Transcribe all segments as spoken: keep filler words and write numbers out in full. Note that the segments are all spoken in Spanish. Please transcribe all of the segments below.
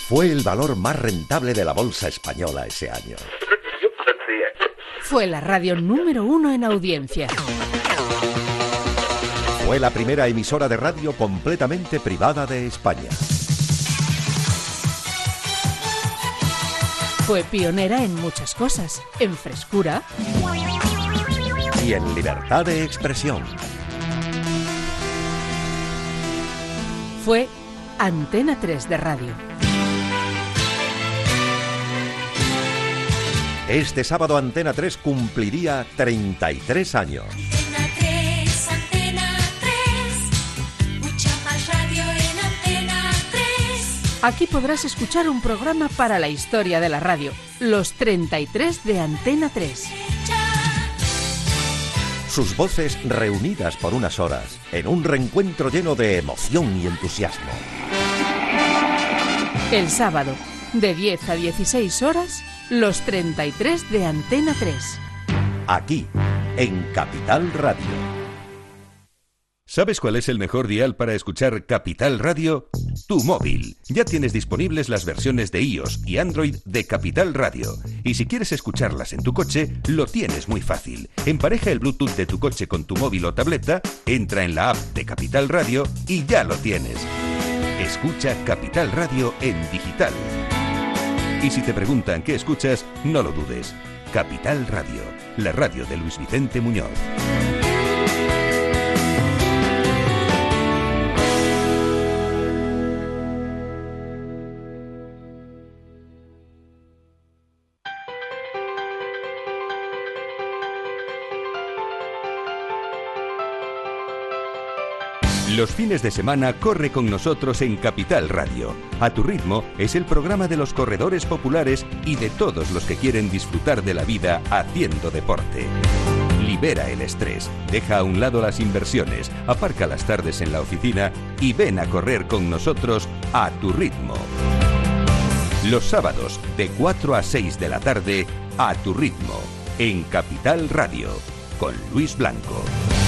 Fue el valor más rentable de la bolsa española ese año. Fue la radio número uno en audiencia. Fue la primera emisora de radio completamente privada de España. Fue pionera en muchas cosas, en frescura y en libertad de expresión. Fue Antena tres de radio. Este sábado Antena tres cumpliría treinta y tres años. Antena tres, Antena tres, mucha más radio en Antena tres. Aquí podrás escuchar un programa para la historia de la radio, los treinta y tres de Antena tres. Sus voces reunidas por unas horas en un reencuentro lleno de emoción y entusiasmo. El sábado, de diez a dieciséis horas, los treinta y tres de Antena tres. Aquí, en Capital Radio. ¿Sabes cuál es el mejor dial para escuchar Capital Radio? Tu móvil. Ya tienes disponibles las versiones de iOS y Android de Capital Radio. Y si quieres escucharlas en tu coche, lo tienes muy fácil. Empareja el Bluetooth de tu coche con tu móvil o tableta, entra en la app de Capital Radio y ya lo tienes. Escucha Capital Radio en digital. Y si te preguntan qué escuchas, no lo dudes. Capital Radio, la radio de Luis Vicente Muñoz. Los fines de semana corre con nosotros en Capital Radio. A tu ritmo es el programa de los corredores populares y de todos los que quieren disfrutar de la vida haciendo deporte. Libera el estrés, deja a un lado las inversiones, aparca las tardes en la oficina y ven a correr con nosotros a tu ritmo. Los sábados de cuatro a seis de la tarde, a tu ritmo, en Capital Radio, con Luis Blanco.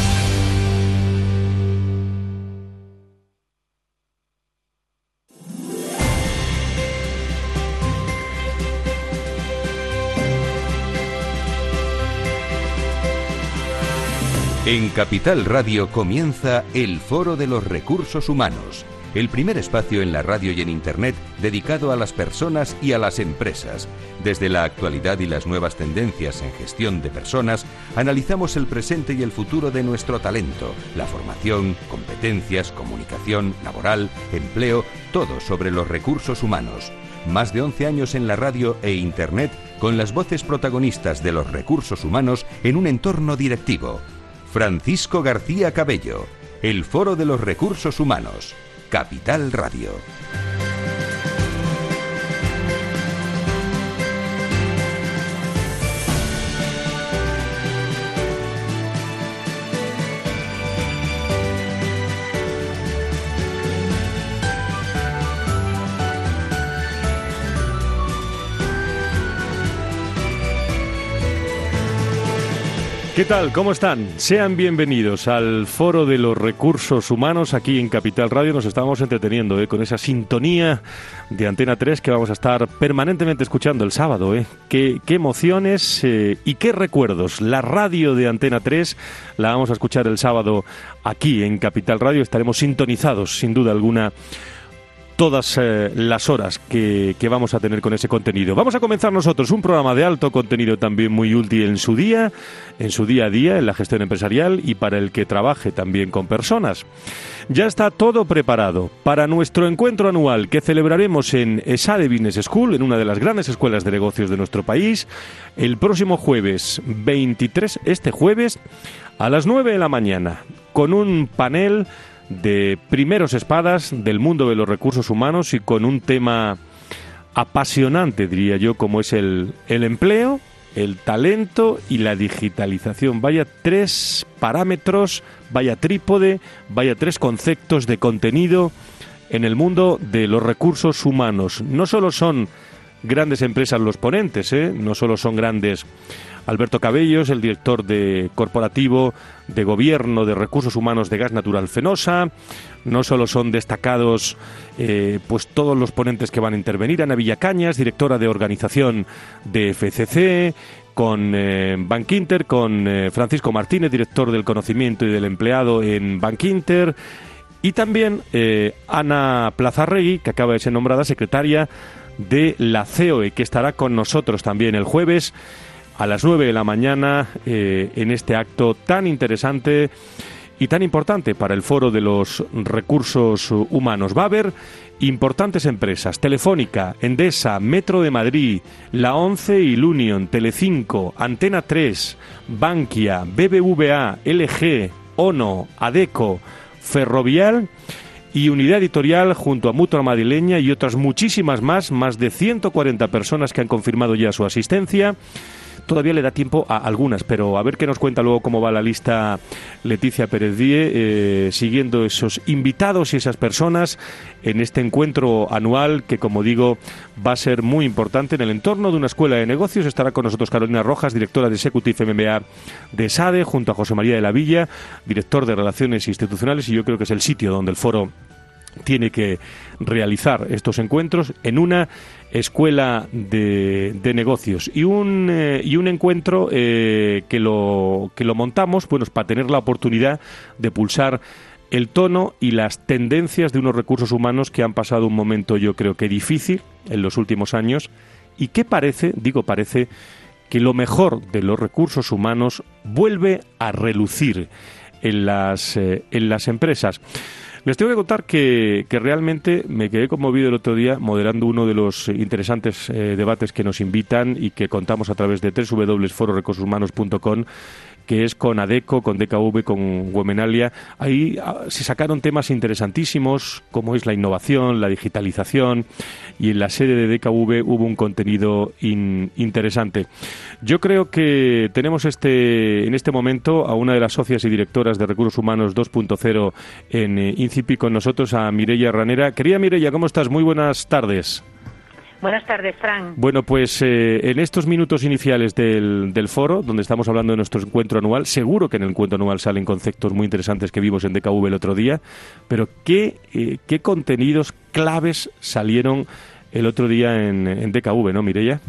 En Capital Radio comienza el Foro de los Recursos Humanos, el primer espacio en la radio y en Internet dedicado a las personas y a las empresas. Desde la actualidad y las nuevas tendencias en gestión de personas, analizamos el presente y el futuro de nuestro talento, la formación, competencias, comunicación, laboral, empleo, todo sobre los recursos humanos. Más de once años en la radio e Internet con las voces protagonistas de los recursos humanos en un entorno directivo. Francisco García Cabello, el Foro de los Recursos Humanos, Capital Radio. ¿Qué tal? ¿Cómo están? Sean bienvenidos al Foro de los Recursos Humanos aquí en Capital Radio. Nos estamos entreteniendo ¿eh? con esa sintonía de Antena tres que vamos a estar permanentemente escuchando el sábado. ¿eh? Qué, qué emociones eh, y qué recuerdos. La radio de Antena tres la vamos a escuchar el sábado aquí en Capital Radio. Estaremos sintonizados, sin duda alguna, todas eh, las horas que, que vamos a tener con ese contenido. Vamos a comenzar nosotros un programa de alto contenido también muy útil en su día, en su día a día, en la gestión empresarial y para el que trabaje también con personas. Ya está todo preparado para nuestro encuentro anual que celebraremos en ESADE Business School, en una de las grandes escuelas de negocios de nuestro país, el próximo jueves veintitrés, este jueves, a las nueve de la mañana, con un panel de primeros espadas del mundo de los recursos humanos y con un tema apasionante, diría yo, como es el, el empleo, el talento y la digitalización. Vaya tres parámetros, vaya trípode, vaya tres conceptos de contenido en el mundo de los recursos humanos. No solo son grandes empresas los ponentes, ¿eh? No solo son grandes Alberto Cabellos, el director de corporativo de Gobierno de Recursos Humanos de Gas Natural Fenosa, no solo son destacados eh, pues todos los ponentes que van a intervenir, Ana Villacañas, directora de organización de F C C, con eh, Bankinter, con eh, Francisco Martínez, director del conocimiento y del empleado en Bankinter, y también eh, Ana Plazarregui, que acaba de ser nombrada secretaria de la C O E, que estará con nosotros también el jueves a las nueve de la mañana eh, en este acto tan interesante y tan importante para el Foro de los Recursos Humanos. Va a haber importantes empresas: Telefónica, Endesa, Metro de Madrid, La Once y Lunion, Telecinco, Antena tres, Bankia, B B V A, L G, ONO, Adecco, Ferrovial y Unidad Editorial, junto a Mutua Madrileña y otras muchísimas más, más de ciento cuarenta personas que han confirmado ya su asistencia. Todavía le da tiempo a algunas, pero a ver qué nos cuenta luego cómo va la lista Leticia Pérez Díez, eh, siguiendo esos invitados y esas personas en este encuentro anual que, como digo, va a ser muy importante en el entorno de una escuela de negocios. Estará con nosotros Carolina Rojas, directora de Executive M B A de SADE, junto a José María de la Villa, director de Relaciones Institucionales, y yo creo que es el sitio donde el foro tiene que realizar estos encuentros, en una escuela de, de negocios y un eh, y un encuentro eh, que lo que lo montamos bueno para tener la oportunidad de pulsar el tono y las tendencias de unos recursos humanos que han pasado un momento, yo creo que difícil en los últimos años, y que parece, digo parece, que lo mejor de los recursos humanos vuelve a relucir en las eh, en las empresas. Les tengo que contar que, que realmente me quedé conmovido el otro día moderando uno de los interesantes eh, debates que nos invitan y que contamos a través de doble u doble u doble u punto foro recursos humanos punto com, que es con Adecco, con D K V, con Womenalia. Ahí ah, se sacaron temas interesantísimos, como es la innovación, la digitalización, y en la sede de D K V hubo un contenido in, interesante. Yo creo que tenemos este en este momento a una de las socias y directoras de Recursos Humanos dos punto cero en eh, Incipi con nosotros, a Mireia Ranera. Querida Mireia, ¿cómo estás? Muy buenas tardes. Buenas tardes, Fran. Bueno, pues eh, en estos minutos iniciales del, del foro, donde estamos hablando de nuestro encuentro anual, seguro que en el encuentro anual salen conceptos muy interesantes que vimos en D K V el otro día, pero ¿qué, eh, qué contenidos claves salieron el otro día en, en D K V, no, Mireia?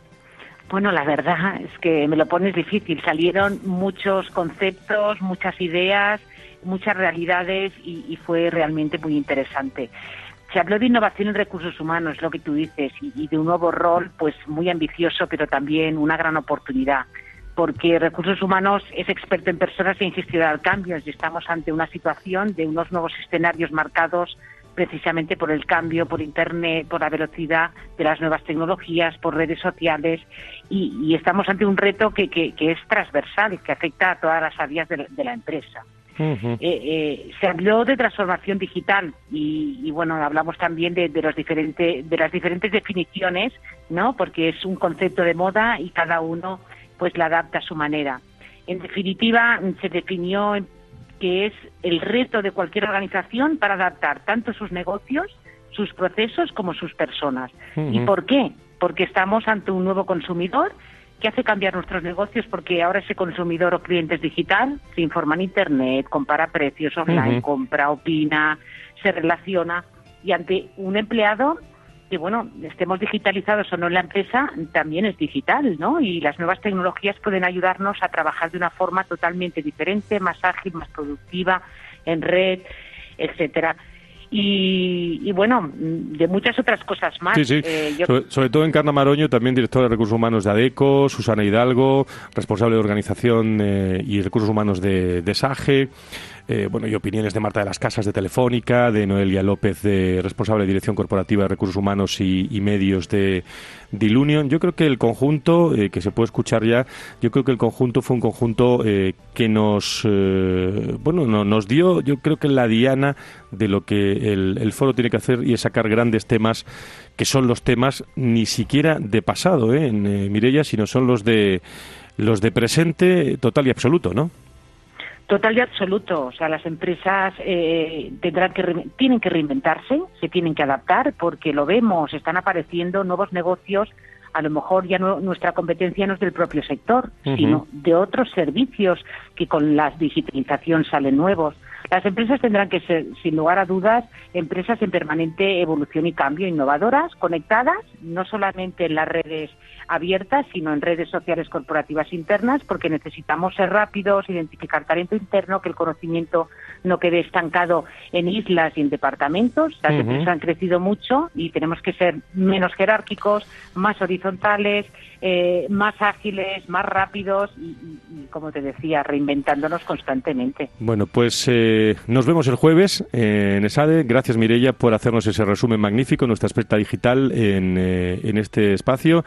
Bueno, la verdad es que me lo pones difícil. Salieron muchos conceptos, muchas ideas, muchas realidades y, y fue realmente muy interesante. Se habló de innovación en recursos humanos, lo que tú dices, y, y de un nuevo rol pues muy ambicioso, pero también una gran oportunidad, porque recursos humanos es experto en personas y en gestión de cambios, y estamos ante una situación de unos nuevos escenarios marcados precisamente por el cambio, por Internet, por la velocidad de las nuevas tecnologías, por redes sociales, y, y estamos ante un reto que, que, que es transversal, que afecta a todas las áreas de la, de la empresa. Uh-huh. eh, eh, se habló de transformación digital y, y bueno, hablamos también de, de los diferentes de las diferentes definiciones, ¿no? Porque es un concepto de moda y cada uno pues la adapta a su manera. En definitiva, se definió que es el reto de cualquier organización para adaptar tanto sus negocios, sus procesos como sus personas. Uh-huh. ¿Y por qué? Porque estamos ante un nuevo consumidor que hace cambiar nuestros negocios, porque ahora ese consumidor o cliente es digital, se informa en Internet, compara precios online, uh-huh. compra, opina, se relaciona, y ante un empleado que, bueno, estemos digitalizados o no en la empresa, también es digital, ¿no? Y las nuevas tecnologías pueden ayudarnos a trabajar de una forma totalmente diferente, más ágil, más productiva, en red, etcétera. Y, y bueno, de muchas otras cosas más. Sí, sí. Eh, yo... sobre, sobre todo Encarna Maroño, también directora de Recursos Humanos de Adecco, Susana Hidalgo, responsable de Organización eh, y Recursos Humanos de, de SAGE, eh, bueno, y opiniones de Marta de las Casas de Telefónica, de Noelia López, de responsable de Dirección Corporativa de Recursos Humanos y, y Medios de, de Ilunion. Yo creo que el conjunto, eh, que se puede escuchar ya, yo creo que el conjunto fue un conjunto eh, que nos, eh, bueno, no, nos dio, yo creo que la diana de lo que el, el foro tiene que hacer, y es sacar grandes temas, que son los temas ni siquiera de pasado, ¿eh? en eh, Mireia, sino son los de los de presente total y absoluto, ¿no? Total y absoluto. O sea, las empresas eh, tendrán que re- tienen que reinventarse, se tienen que adaptar, porque lo vemos, están apareciendo nuevos negocios. A lo mejor ya no, nuestra competencia no es del propio sector, uh-huh. sino de otros servicios que con la digitalización salen nuevos. Las empresas tendrán que ser, sin lugar a dudas, empresas en permanente evolución y cambio, innovadoras, conectadas, no solamente en las redes abiertas, sino en redes sociales corporativas internas, porque necesitamos ser rápidos, identificar talento interno, que el conocimiento no quede estancado en islas y en departamentos. Las uh-huh. empresas han crecido mucho y tenemos que ser menos jerárquicos, más horizontales, eh, más ágiles, más rápidos y, y, y, como te decía, reinventándonos constantemente. Bueno, pues eh, nos vemos el jueves eh, en ESADE. Gracias, Mireia, por hacernos ese resumen magnífico, nuestra experta digital en, eh, en este espacio.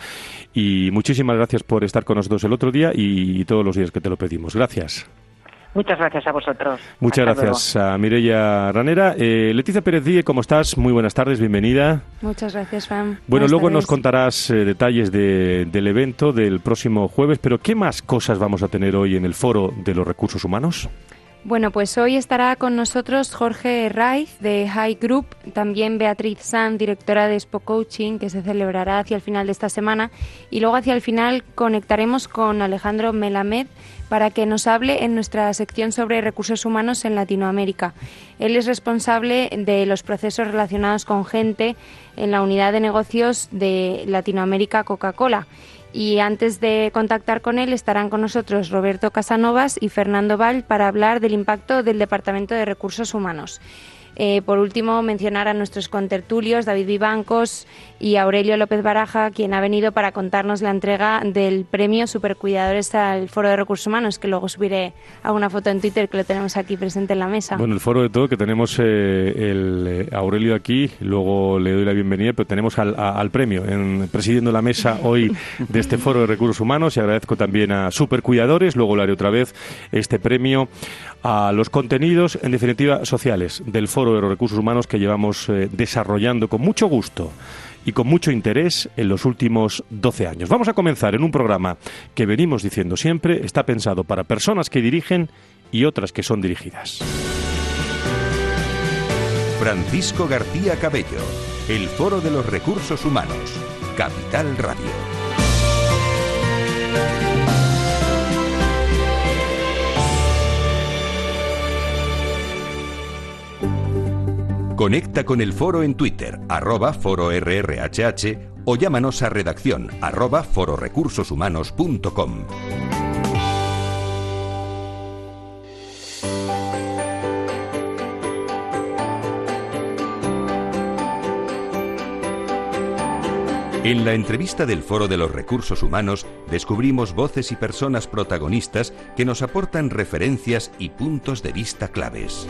Y muchísimas gracias por estar con nosotros el otro día y, y todos los días que te lo pedimos. Gracias. Muchas gracias a vosotros. Muchas Hasta gracias luego. a Mireia Ranera. Eh, Leticia Pérez Díez, ¿cómo estás? Muy buenas tardes, bienvenida. Muchas gracias, Fran. Bueno, Buenas luego tardes. nos contarás eh, detalles de, del evento del próximo jueves, pero ¿qué más cosas vamos a tener hoy en el Foro de los Recursos Humanos? Bueno, pues hoy estará con nosotros Jorge Raiz de High Group, también Beatriz Sam, directora de Expo Coaching, que se celebrará hacia el final de esta semana, y luego hacia el final conectaremos con Alejandro Melamed para que nos hable en nuestra sección sobre recursos humanos en Latinoamérica. Él es responsable de los procesos relacionados con gente en la unidad de negocios de Latinoamérica Coca-Cola. Y antes de contactar con él estarán con nosotros Roberto Casanovas y Fernando Vall para hablar del impacto del Departamento de Recursos Humanos. Eh, por último, mencionar a nuestros contertulios, David Vivancos y Aurelio López Baraja, quien ha venido para contarnos la entrega del premio Supercuidadores al Foro de Recursos Humanos, que luego subiré a una foto en Twitter que lo tenemos aquí presente en la mesa. Bueno, el foro de todo, que tenemos eh, el eh, Aurelio aquí, luego le doy la bienvenida, pero tenemos al, a, al premio en, presidiendo la mesa hoy de este Foro de Recursos Humanos, y agradezco también a Supercuidadores, luego le haré otra vez este premio a los contenidos, en definitiva, sociales del Foro de los Recursos Humanos que llevamos eh, desarrollando con mucho gusto y con mucho interés en los últimos doce años. Vamos a comenzar en un programa que venimos diciendo siempre, está pensado para personas que dirigen y otras que son dirigidas. Francisco García Cabello, el Foro de los Recursos Humanos, Capital Radio. Conecta con el foro en Twitter, arroba foro R R H H, o llámanos a redacción, arroba fororecursoshumanos punto com. En la entrevista del Foro de los Recursos Humanos descubrimos voces y personas protagonistas que nos aportan referencias y puntos de vista claves.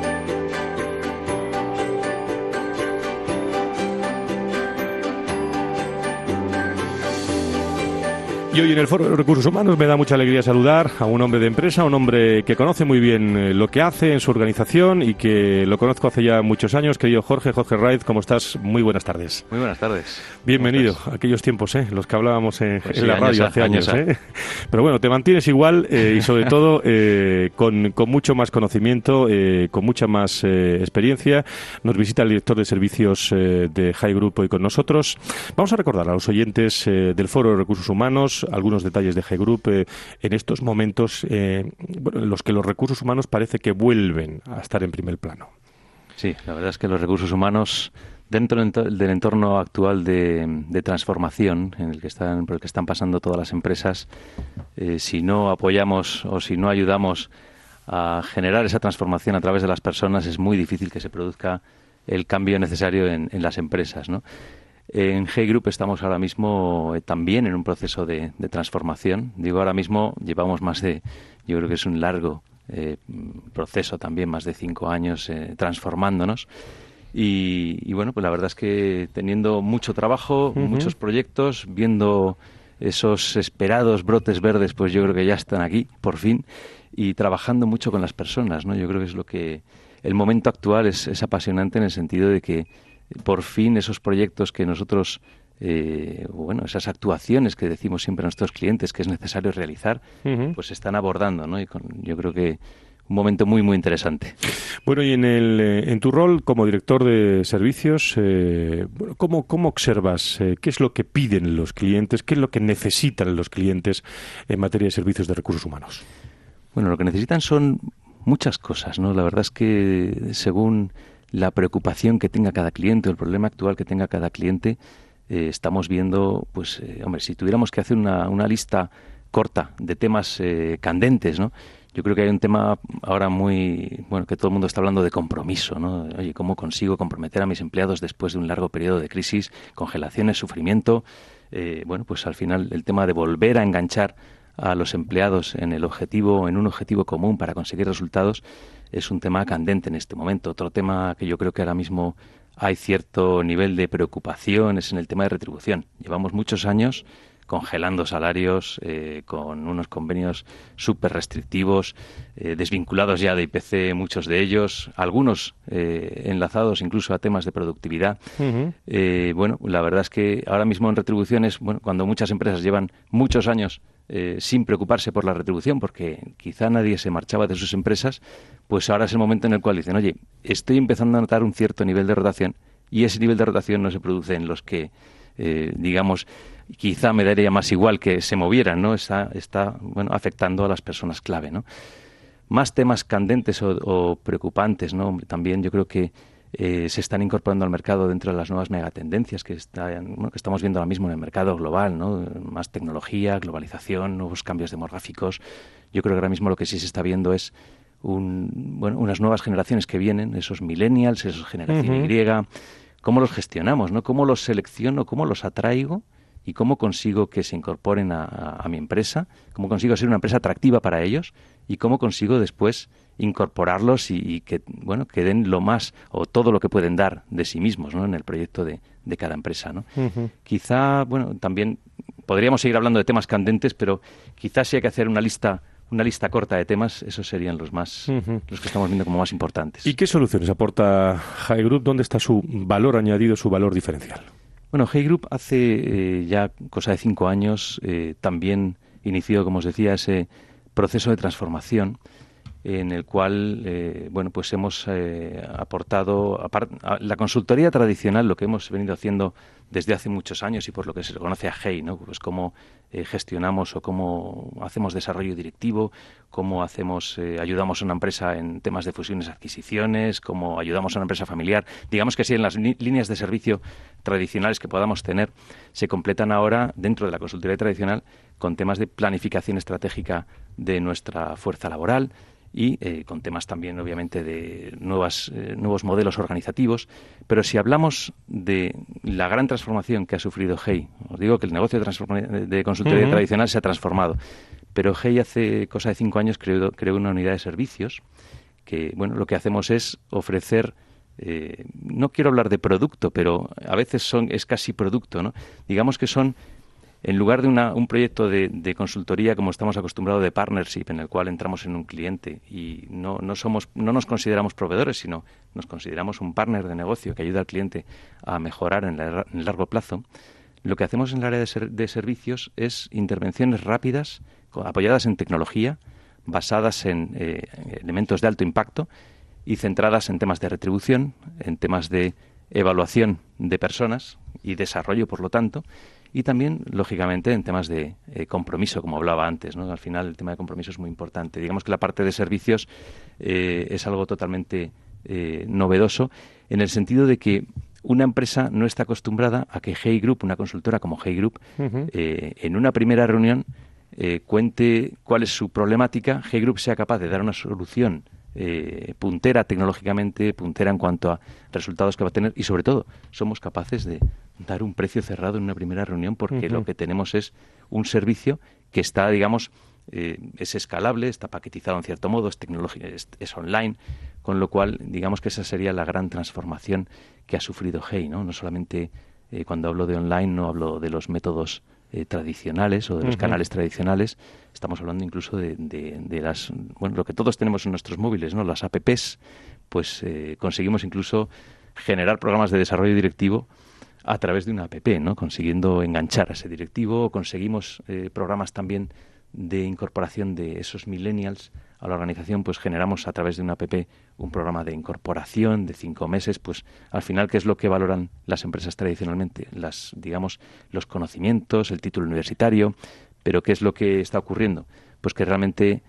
Y hoy en el Foro de los Recursos Humanos me da mucha alegría saludar a un hombre de empresa, un hombre que conoce muy bien lo que hace en su organización y que lo conozco hace ya muchos años. Querido Jorge, Jorge Raiz, ¿cómo estás? Muy buenas tardes. Muy buenas tardes. Bienvenido a aquellos tiempos, ¿eh? Los que hablábamos en, pues en sí, la radio años, hace años. años ¿eh? Pero bueno, te mantienes igual eh, y sobre todo eh, con, con mucho más conocimiento, eh, con mucha más eh, experiencia. Nos visita el director de servicios eh, de High Group hoy con nosotros. Vamos a recordar a los oyentes eh, del Foro de Recursos Humanos algunos detalles de High Group eh, en estos momentos eh, bueno, en los que los recursos humanos parece que vuelven a estar en primer plano. Sí, la verdad es que los recursos humanos, dentro del entorno actual de, de transformación en el que están, por el que están pasando todas las empresas, eh, si no apoyamos o si no ayudamos a generar esa transformación a través de las personas, es muy difícil que se produzca el cambio necesario en, en las empresas, ¿no? En High Group estamos ahora mismo eh, también en un proceso de, de transformación. Digo ahora mismo, llevamos más de, yo creo que es un largo eh, proceso también, más de cinco años eh, transformándonos. Y, y bueno, pues la verdad es que teniendo mucho trabajo, uh-huh. muchos proyectos, viendo esos esperados brotes verdes, pues yo creo que ya están aquí, por fin, y trabajando mucho con las personas, ¿no? Yo creo que es lo que el momento actual es, es apasionante en el sentido de que por fin esos proyectos que nosotros, eh, bueno, esas actuaciones que decimos siempre a nuestros clientes que es necesario realizar, uh-huh. pues se están abordando, ¿no? Y con, yo creo que un momento muy, muy interesante. Bueno, y en el en tu rol como director de servicios, eh, ¿cómo, cómo observas eh, qué es lo que piden los clientes, qué es lo que necesitan los clientes en materia de servicios de recursos humanos? Bueno, lo que necesitan son muchas cosas, ¿no? La verdad es que según la preocupación que tenga cada cliente o el problema actual que tenga cada cliente, eh, estamos viendo, pues, eh, hombre, si tuviéramos que hacer una, una lista corta de temas eh, candentes, ¿no? Yo creo que hay un tema ahora muy, bueno, que todo el mundo está hablando de compromiso, ¿no? Oye, ¿cómo consigo comprometer a mis empleados después de un largo periodo de crisis, congelaciones, sufrimiento? Eh, bueno, pues al final el tema de volver a enganchar a los empleados en el objetivo, en un objetivo común para conseguir resultados, es un tema candente en este momento. Otro tema que yo creo que ahora mismo hay cierto nivel de preocupación es en el tema de retribución. Llevamos muchos años congelando salarios, eh, con unos convenios súper restrictivos, eh, desvinculados ya de I P C, muchos de ellos, algunos eh, enlazados incluso a temas de productividad. Uh-huh. Eh, bueno, la verdad es que ahora mismo en retribuciones, bueno, cuando muchas empresas llevan muchos años eh, sin preocuparse por la retribución, porque quizá nadie se marchaba de sus empresas, pues ahora es el momento en el cual dicen, oye, estoy empezando a notar un cierto nivel de rotación y ese nivel de rotación no se produce en los que, eh, digamos, quizá me daría más igual que se movieran, ¿no? Está, está bueno, afectando a las personas clave, ¿no? Más temas candentes o, o preocupantes, ¿no? También yo creo que eh, se están incorporando al mercado dentro de las nuevas megatendencias que, están, bueno, que estamos viendo ahora mismo en el mercado global, ¿no? Más tecnología, globalización, nuevos cambios demográficos. Yo creo que ahora mismo lo que sí se está viendo es un, bueno, unas nuevas generaciones que vienen, esos millennials, esos generación uh-huh. Y, cómo los gestionamos, ¿no? Cómo los selecciono, cómo los atraigo y cómo consigo que se incorporen a, a, a mi empresa, cómo consigo ser una empresa atractiva para ellos y cómo consigo después incorporarlos y, y que bueno que den lo más o todo lo que pueden dar de sí mismos, ¿no? En el proyecto de, de cada empresa, ¿no? Uh-huh. Quizá, bueno, también podríamos seguir hablando de temas candentes, pero quizás si hay que hacer una lista una lista corta de temas, esos serían los más uh-huh. los que estamos viendo como más importantes. ¿Y qué soluciones aporta Hay Group? ¿Dónde está su valor añadido, su valor diferencial? Bueno, Hay Group hace eh, ya cosa de cinco años eh, también inició, como os decía, ese proceso de transformación en el cual, eh, bueno, pues hemos eh, aportado apart- a la consultoría tradicional, lo que hemos venido haciendo desde hace muchos años y por lo que se conoce a Hay, ¿no? Pues cómo eh, gestionamos o cómo hacemos desarrollo directivo, cómo hacemos eh, ayudamos a una empresa en temas de fusiones, adquisiciones, cómo ayudamos a una empresa familiar. Digamos que sí, en las li- líneas de servicio tradicionales que podamos tener se completan ahora dentro de la consultoría tradicional con temas de planificación estratégica de nuestra fuerza laboral y eh, con temas también, obviamente, de nuevas, eh, nuevos modelos organizativos. Pero si hablamos de la gran transformación que ha sufrido Hay, os digo que el negocio de, transforma- de consultoría uh-huh. tradicional se ha transformado, pero Hay hace cosa de cinco años creó, creó una unidad de servicios que, bueno, lo que hacemos es ofrecer, eh, no quiero hablar de producto, pero a veces son es casi producto, ¿no? Digamos que son, en lugar de una, un proyecto de, de consultoría como estamos acostumbrados de partnership, en el cual entramos en un cliente y no, no somos, no nos consideramos proveedores, sino nos consideramos un partner de negocio que ayuda al cliente a mejorar en, la, en el largo plazo, lo que hacemos en el área de, ser, de servicios es intervenciones rápidas, apoyadas en tecnología, basadas en eh, elementos de alto impacto y centradas en temas de retribución, en temas de evaluación de personas y desarrollo, por lo tanto, y también, lógicamente, en temas de eh, compromiso, como hablaba antes, ¿no? Al final el tema de compromiso es muy importante. Digamos que la parte de servicios eh, es algo totalmente eh, novedoso en el sentido de que una empresa no está acostumbrada a que Hay Group, una consultora como Hay Group, uh-huh. eh, en una primera reunión eh, cuente cuál es su problemática, Hay Group sea capaz de dar una solución Eh, puntera tecnológicamente, puntera en cuanto a resultados que va a tener y, sobre todo, somos capaces de dar un precio cerrado en una primera reunión porque uh-huh. lo que tenemos es un servicio que está, digamos, eh, es escalable, está paquetizado en cierto modo, es tecnología, es, es online, con lo cual, digamos que esa sería la gran transformación que ha sufrido Hay, ¿no? No solamente eh, cuando hablo de online, no hablo de los métodos Eh, tradicionales o de los uh-huh. canales tradicionales, estamos hablando incluso de, de, de las, bueno, lo que todos tenemos en nuestros móviles, ¿no? Las apps, pues eh, conseguimos incluso generar programas de desarrollo directivo a través de una app, ¿no? Consiguiendo enganchar a ese directivo, conseguimos eh, programas también de incorporación de esos millennials a la organización, pues generamos a través de una app un programa de incorporación de cinco meses, pues al final, ¿qué es lo que valoran las empresas tradicionalmente? Las, digamos, los conocimientos, el título universitario, pero ¿qué es lo que está ocurriendo? Pues que realmente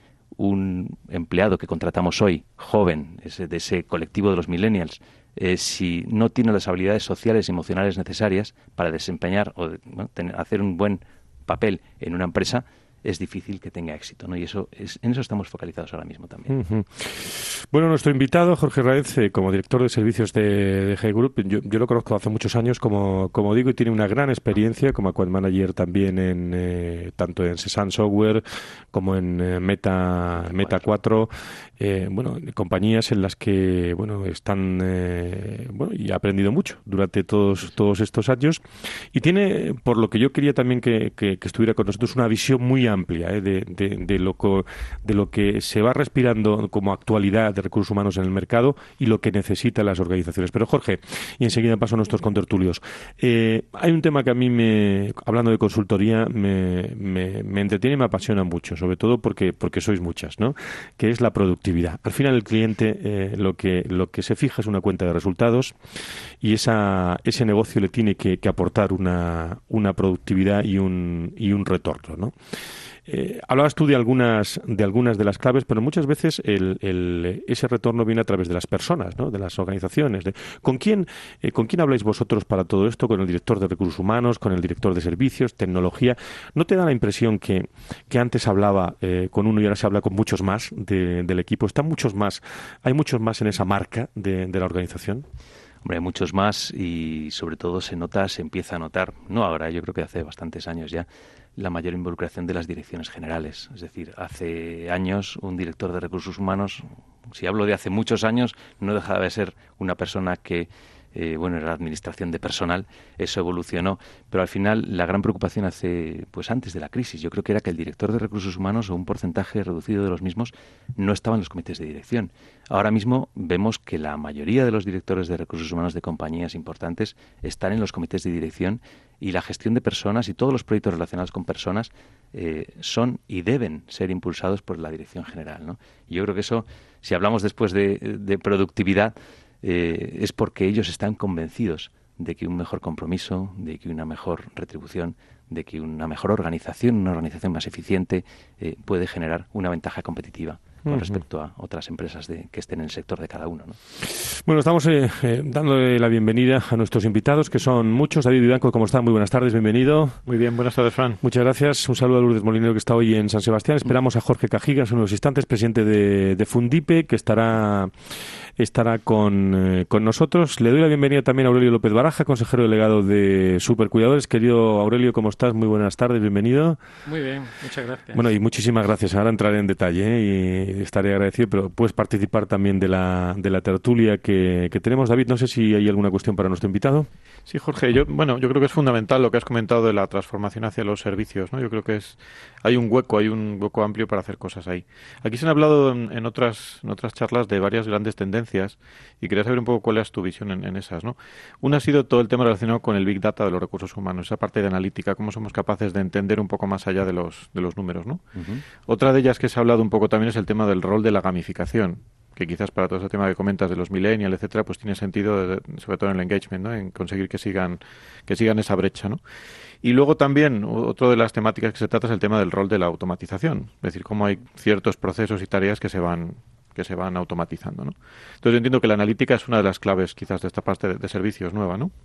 un empleado que contratamos hoy, joven, ese, de ese colectivo de los millennials, eh, si no tiene las habilidades sociales y emocionales necesarias para desempeñar o bueno, tener, hacer un buen papel en una empresa, es difícil que tenga éxito, ¿no? Y eso es, en eso estamos focalizados ahora mismo también. Uh-huh. Bueno, nuestro invitado, Jorge Raez, eh, como director de servicios de, de High Group, yo, yo lo conozco hace muchos años, como, como digo, y tiene una gran experiencia como account manager también en eh, tanto en Cezanne Software como en eh, Meta Meta cuatro, eh, bueno, compañías en las que bueno están eh, bueno y ha aprendido mucho durante todos todos estos años, y tiene, por lo que yo quería también que, que, que estuviera con nosotros, una visión muy amplia eh, de, de, de lo co, de lo que se va respirando como actualidad de recursos humanos en el mercado y lo que necesitan las organizaciones. Pero Jorge, y enseguida paso a nuestros contertulios, eh, hay un tema que a mí, me, hablando de consultoría, me, me, me entretiene y me apasiona mucho, sobre todo porque, porque sois muchas, ¿no? Que es la productividad. Al final el cliente eh, lo que lo que se fija es una cuenta de resultados, y esa ese negocio le tiene que, que aportar una, una productividad y un, y un retorno, ¿no? Eh, hablabas tú de algunas de algunas de las claves, pero muchas veces el, el, ese retorno viene a través de las personas, ¿no? De las organizaciones. De, ¿con quién eh, con quién habláis vosotros para todo esto? ¿Con el director de recursos humanos, con el director de servicios, tecnología? ¿No te da la impresión que, que antes hablaba eh, con uno y ahora se habla con muchos más de, del equipo? ¿Están muchos más? ¿Hay muchos más en esa marca de, de la organización? Hombre, hay muchos más, y sobre todo se nota, se empieza a notar, no ahora, yo creo que hace bastantes años ya, la mayor involucración de las direcciones generales. Es decir, hace años un director de recursos humanos, si hablo de hace muchos años, no dejaba de ser una persona que, eh, bueno, era la administración de personal, eso evolucionó, pero al final la gran preocupación hace, pues antes de la crisis, yo creo que era que el director de recursos humanos, o un porcentaje reducido de los mismos, no estaba en los comités de dirección. Ahora mismo vemos que la mayoría de los directores de recursos humanos de compañías importantes están en los comités de dirección, y la gestión de personas y todos los proyectos relacionados con personas eh, son y deben ser impulsados por la dirección general, ¿no? Y yo creo que eso, si hablamos después de, de productividad, eh, es porque ellos están convencidos de que un mejor compromiso, de que una mejor retribución, de que una mejor organización, una organización más eficiente, eh, puede generar una ventaja competitiva con respecto a otras empresas de, que estén en el sector de cada uno, ¿no? Bueno, estamos eh, eh, dándole la bienvenida a nuestros invitados, que son muchos. David Vivanco, ¿cómo está? Muy buenas tardes, bienvenido. Muy bien, buenas tardes, Fran. Muchas gracias. Un saludo a Lourdes Molinero, que está hoy en San Sebastián. Esperamos a Jorge Cajigas en unos instantes, presidente de, de Fundipe, que estará estará con, eh, con nosotros. Le doy la bienvenida también a Aurelio López Baraja, consejero delegado de Supercuidadores. Querido Aurelio, ¿cómo estás? Muy buenas tardes, bienvenido. Muy bien, muchas gracias. Bueno, y muchísimas gracias. Ahora entraré en detalle, ¿eh? Y estaré agradecido, pero puedes participar también de la, de la tertulia que, que tenemos. David, no sé si hay alguna cuestión para nuestro invitado. Sí, Jorge, yo, bueno, yo creo que es fundamental lo que has comentado de la transformación hacia los servicios, ¿no? Yo creo que es hay un hueco, hay un hueco amplio para hacer cosas ahí. Aquí se han hablado en, en otras en otras charlas de varias grandes tendencias, y quería saber un poco cuál es tu visión en, en esas, ¿no? Una ha sido todo el tema relacionado con el Big Data de los recursos humanos, esa parte de analítica, cómo somos capaces de entender un poco más allá de los de los números, ¿no? Uh-huh. Otra de ellas que se ha hablado un poco también es el tema del rol de la gamificación, que quizás para todo ese tema que comentas de los millennials, etcétera, pues tiene sentido, de, sobre todo en el engagement, ¿no? En conseguir que sigan que sigan esa brecha, ¿no? Y luego también, otra de las temáticas que se trata es el tema del rol de la automatización, es decir, cómo hay ciertos procesos y tareas que se van que se van automatizando, ¿no? Entonces yo entiendo que la analítica es una de las claves quizás de esta parte de, de servicios nueva, ¿no?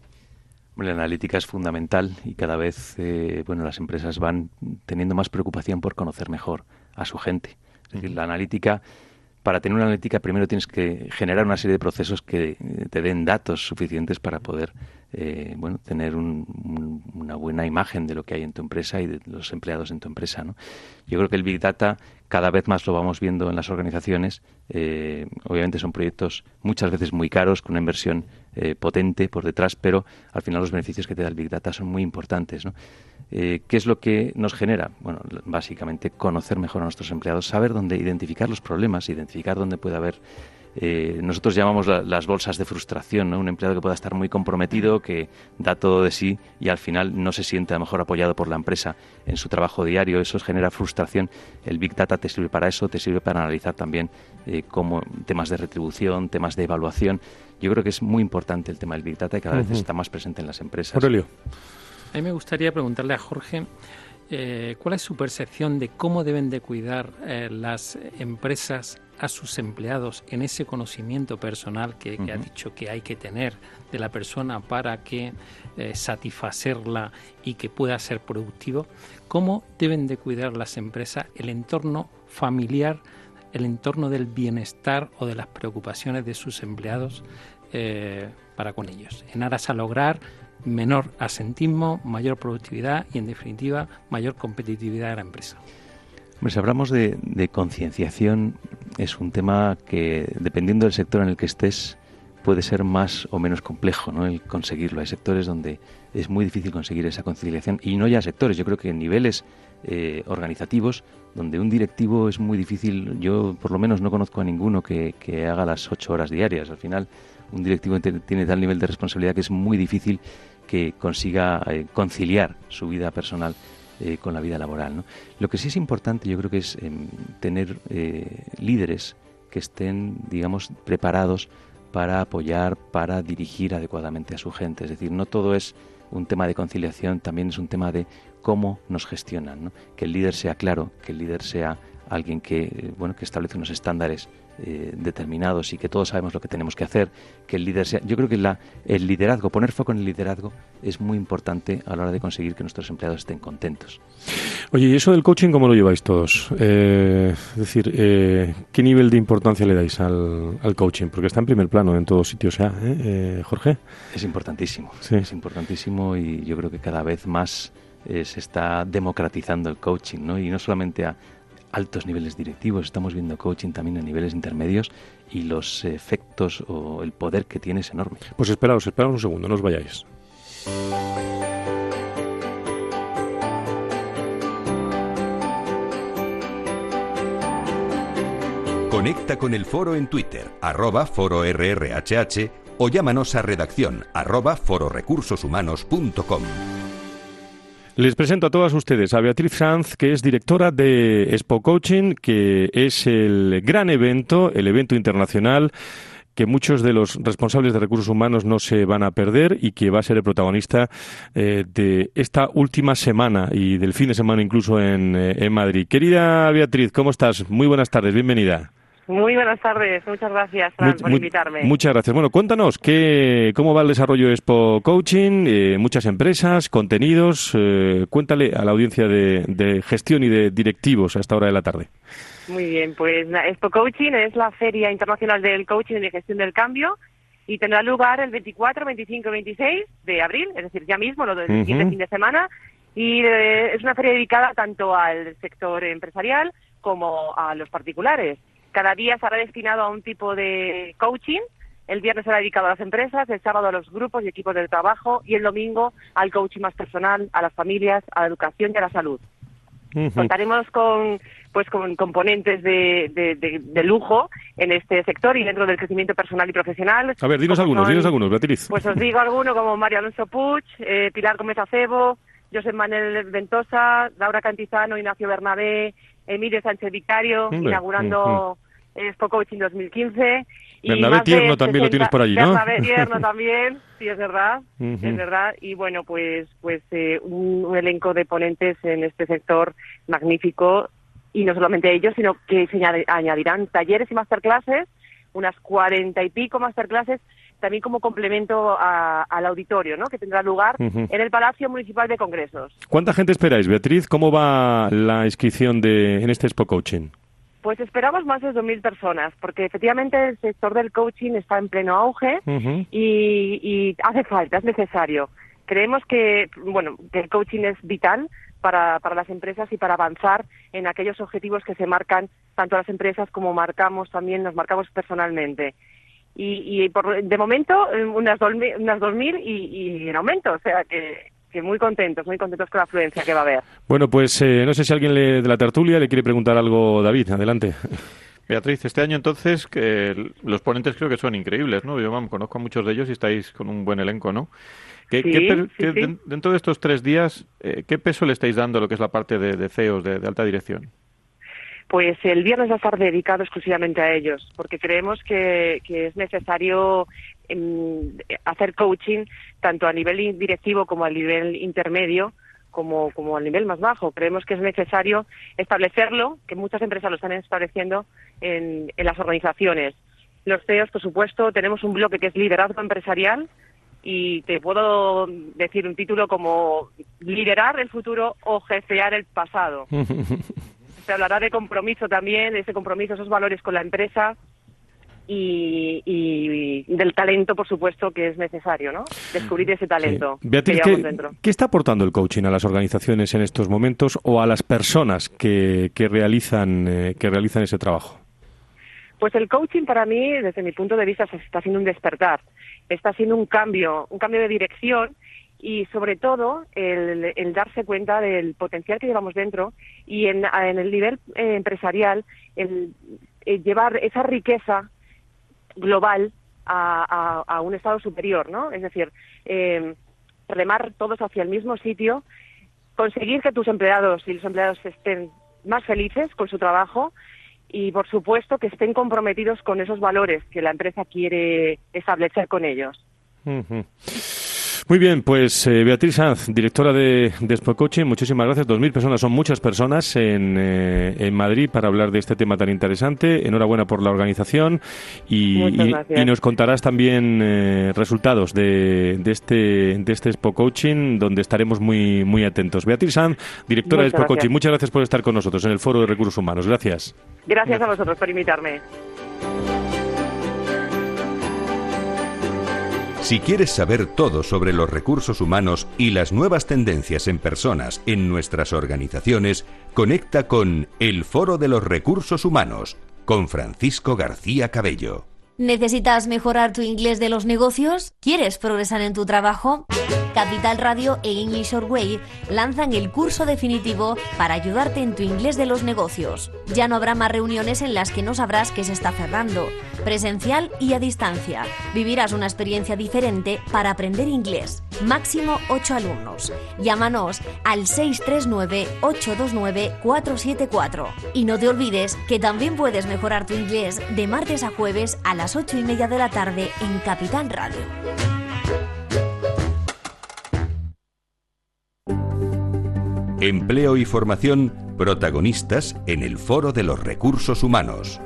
La analítica es fundamental, y cada vez eh, bueno, las empresas van teniendo más preocupación por conocer mejor a su gente. Es decir, la analítica, para tener una analítica primero tienes que generar una serie de procesos que te den datos suficientes para poder eh, bueno, tener un, un, una buena imagen de lo que hay en tu empresa y de los empleados en tu empresa, ¿no? Yo creo que el Big Data cada vez más lo vamos viendo en las organizaciones. Eh, obviamente son proyectos muchas veces muy caros, con una inversión eh, potente por detrás, pero al final los beneficios que te da el Big Data son muy importantes, ¿no? Eh, ¿Qué es lo que nos genera? Bueno, básicamente conocer mejor a nuestros empleados, saber dónde identificar los problemas, identificar dónde puede haber eh, nosotros llamamos la, las bolsas de frustración, ¿no? Un empleado que pueda estar muy comprometido, que da todo de sí y al final no se siente a lo mejor apoyado por la empresa en su trabajo diario. Eso genera frustración. El Big Data te sirve para eso, te sirve para analizar también eh, como temas de retribución, temas de evaluación. Yo creo que es muy importante el tema del Big Data y cada vez Uh-huh. está más presente en las empresas. Aurelio. A mí me gustaría preguntarle a Jorge eh, cuál es su percepción de cómo deben de cuidar eh, las empresas a sus empleados en ese conocimiento personal que, que uh-huh. ha dicho que hay que tener de la persona para que eh, satisfacerla y que pueda ser productivo. ¿Cómo deben de cuidar las empresas el entorno familiar, el entorno del bienestar o de las preocupaciones de sus empleados eh, para con ellos, en aras a lograr menor asentismo, mayor productividad y, en definitiva, mayor competitividad de la empresa? Hombre, si hablamos de, de concienciación, es un tema que, dependiendo del sector en el que estés, puede ser más o menos complejo, ¿no?, el conseguirlo. Hay sectores donde es muy difícil conseguir esa conciliación, y no ya sectores, yo creo que en niveles eh, organizativos, donde un directivo es muy difícil. Yo, por lo menos, no conozco a ninguno que, que haga las ocho horas diarias. Al final, un directivo tiene tal nivel de responsabilidad que es muy difícil que consiga eh, conciliar su vida personal eh, con la vida laboral, ¿no? Lo que sí es importante, yo creo que es eh, tener eh, líderes que estén, digamos, preparados para apoyar, para dirigir adecuadamente a su gente. Es decir, no todo es un tema de conciliación, también es un tema de cómo nos gestionan, ¿no? Que el líder sea claro, que el líder sea alguien que, bueno, que establece unos estándares eh, determinados y que todos sabemos lo que tenemos que hacer, que el líder sea... Yo creo que la, el liderazgo, poner foco en el liderazgo es muy importante a la hora de conseguir que nuestros empleados estén contentos. Oye, ¿y eso del coaching cómo lo lleváis todos? Eh, es decir, eh, ¿qué nivel de importancia le dais al, al coaching? Porque está en primer plano en todos sitios ya, ¿eh, eh Jorge? Es importantísimo, sí. Es importantísimo y yo creo que cada vez más eh, se está democratizando el coaching, ¿no? Y no solamente a altos niveles directivos, estamos viendo coaching también a niveles intermedios y los efectos o el poder que tiene es enorme. Pues esperaos, esperaos un segundo, no os vayáis. Conecta con el foro en Twitter, arroba foro R R H H, o llámanos a redacción, arroba fororecursoshumanos punto com. Les presento a todas ustedes a Beatriz Sanz, que es directora de Expo Coaching, que es el gran evento, el evento internacional que muchos de los responsables de recursos humanos no se van a perder y que va a ser el protagonista eh, de esta última semana y del fin de semana incluso en, eh, en Madrid. Querida Beatriz, ¿cómo estás? Muy buenas tardes, bienvenida. Muy buenas tardes, muchas gracias, Fran, Much, por invitarme. Muchas gracias. Bueno, cuéntanos, ¿qué, ¿cómo va el desarrollo de Expo Coaching? Eh, muchas empresas, contenidos. Eh, cuéntale a la audiencia de, de gestión y de directivos a esta hora de la tarde. Muy bien, pues Expo Coaching es la Feria Internacional del Coaching y de Gestión del Cambio y tendrá lugar el veinticuatro, veinticinco y veintiséis de abril, es decir, ya mismo, lo del Uh-huh. siguiente fin de semana. Y eh, es una feria dedicada tanto al sector empresarial como a los particulares. Cada día estará destinado a un tipo de coaching. El viernes será dedicado a las empresas, el sábado a los grupos y equipos de trabajo y el domingo al coaching más personal, a las familias, a la educación y a la salud. Uh-huh. Contaremos con pues con componentes de, de, de, de lujo en este sector y dentro del crecimiento personal y profesional. A ver, dinos algunos, son, dinos algunos, Beatriz. Pues os digo algunos como Mario Alonso Puig, eh, Pilar Gómez Acebo, José Manuel Ventosa, Laura Cantizano, Ignacio Bernabé, Emilio Sánchez Vicario, Hombre. inaugurando Uh-huh. Expo Coaching dos mil quince. Y Bernabé Tierno también lo tienes por allí, ¿no? Bernabé Tierno también, sí, es verdad, Uh-huh. es verdad. Y bueno, pues pues eh, un, un elenco de ponentes en este sector magnífico. Y no solamente ellos, sino que se añadirán talleres y masterclasses, unas cuarenta y pico masterclasses, también como complemento a, al auditorio, ¿no?, que tendrá lugar Uh-huh. en el Palacio Municipal de Congresos. ¿Cuánta gente esperáis, Beatriz? ¿Cómo va la inscripción de en este Expo Coaching? Pues esperamos más de dos mil personas, porque efectivamente el sector del coaching está en pleno auge Uh-huh. y, y hace falta, es necesario. Creemos que, bueno, que el coaching es vital para, para las empresas y para avanzar en aquellos objetivos que se marcan tanto las empresas como marcamos también, nos marcamos personalmente. Y, y por, de momento unas dos mil, unas dos mil y, y en aumento, o sea que, que muy contentos, muy contentos con la afluencia que va a haber. Bueno, pues eh, no sé si alguien le, de la tertulia le quiere preguntar algo, David, adelante. Beatriz, este año entonces que los ponentes creo que son increíbles, ¿no? Yo vamos, conozco a muchos de ellos y estáis con un buen elenco, ¿no? ¿Qué, Sí, qué, sí, qué, sí. Dentro de estos tres días, eh, ¿qué peso le estáis dando a lo que es la parte de, de C E Os, de, de alta dirección? Pues el viernes va a estar dedicado exclusivamente a ellos, porque creemos que, que es necesario em, hacer coaching tanto a nivel directivo como a nivel intermedio, como, como al nivel más bajo. Creemos que es necesario establecerlo, que muchas empresas lo están estableciendo en, en las organizaciones. Los C E Os, por supuesto, tenemos un bloque que es liderazgo empresarial, y te puedo decir un título como liderar el futuro o jefear el pasado. Se hablará de compromiso también, de ese compromiso, esos valores con la empresa y, y del talento, por supuesto, que es necesario, ¿no? Descubrir ese talento sí. Beatriz, que llevamos ¿qué, dentro. ¿qué está aportando el coaching a las organizaciones en estos momentos o a las personas que, que realizan eh, que realizan ese trabajo? Pues el coaching para mí, desde mi punto de vista, se está haciendo un despertar, está haciendo un cambio, un cambio de dirección y sobre todo el, el darse cuenta del potencial que llevamos dentro y en, en el nivel eh, empresarial el, el llevar esa riqueza global a, a, a un estado superior, ¿no? Es decir, eh, remar todos hacia el mismo sitio, conseguir que tus empleados y los empleados estén más felices con su trabajo y, por supuesto, que estén comprometidos con esos valores que la empresa quiere establecer con ellos. Uh-huh. Muy bien, pues eh, Beatriz Sanz, directora de, de Expo Coaching, muchísimas gracias. Dos mil personas, son muchas personas en, eh, en Madrid para hablar de este tema tan interesante. Enhorabuena por la organización y, y, y nos contarás también eh, resultados de, de este de este Expo Coaching, donde estaremos muy muy atentos. Beatriz Sanz, directora Muchas de Expo gracias. Coaching, muchas gracias por estar con nosotros en el Foro de Recursos Humanos. Gracias. Gracias a vosotros por invitarme. Si quieres saber todo sobre los recursos humanos y las nuevas tendencias en personas en nuestras organizaciones, conecta con El Foro de los Recursos Humanos con Francisco García Cabello. ¿Necesitas mejorar tu inglés de los negocios? ¿Quieres progresar en tu trabajo? Capital Radio e English Your Way lanzan el curso definitivo para ayudarte en tu inglés de los negocios. Ya no habrá más reuniones en las que no sabrás qué se está cerrando. Presencial y a distancia. Vivirás una experiencia diferente para aprender inglés. Máximo ocho alumnos. Llámanos al seis tres nueve, ocho dos nueve, cuatro siete cuatro. Y no te olvides que también puedes mejorar tu inglés de martes a jueves a las ocho y media de la tarde en Capital Radio. Empleo y formación, protagonistas en el Foro de los Recursos Humanos.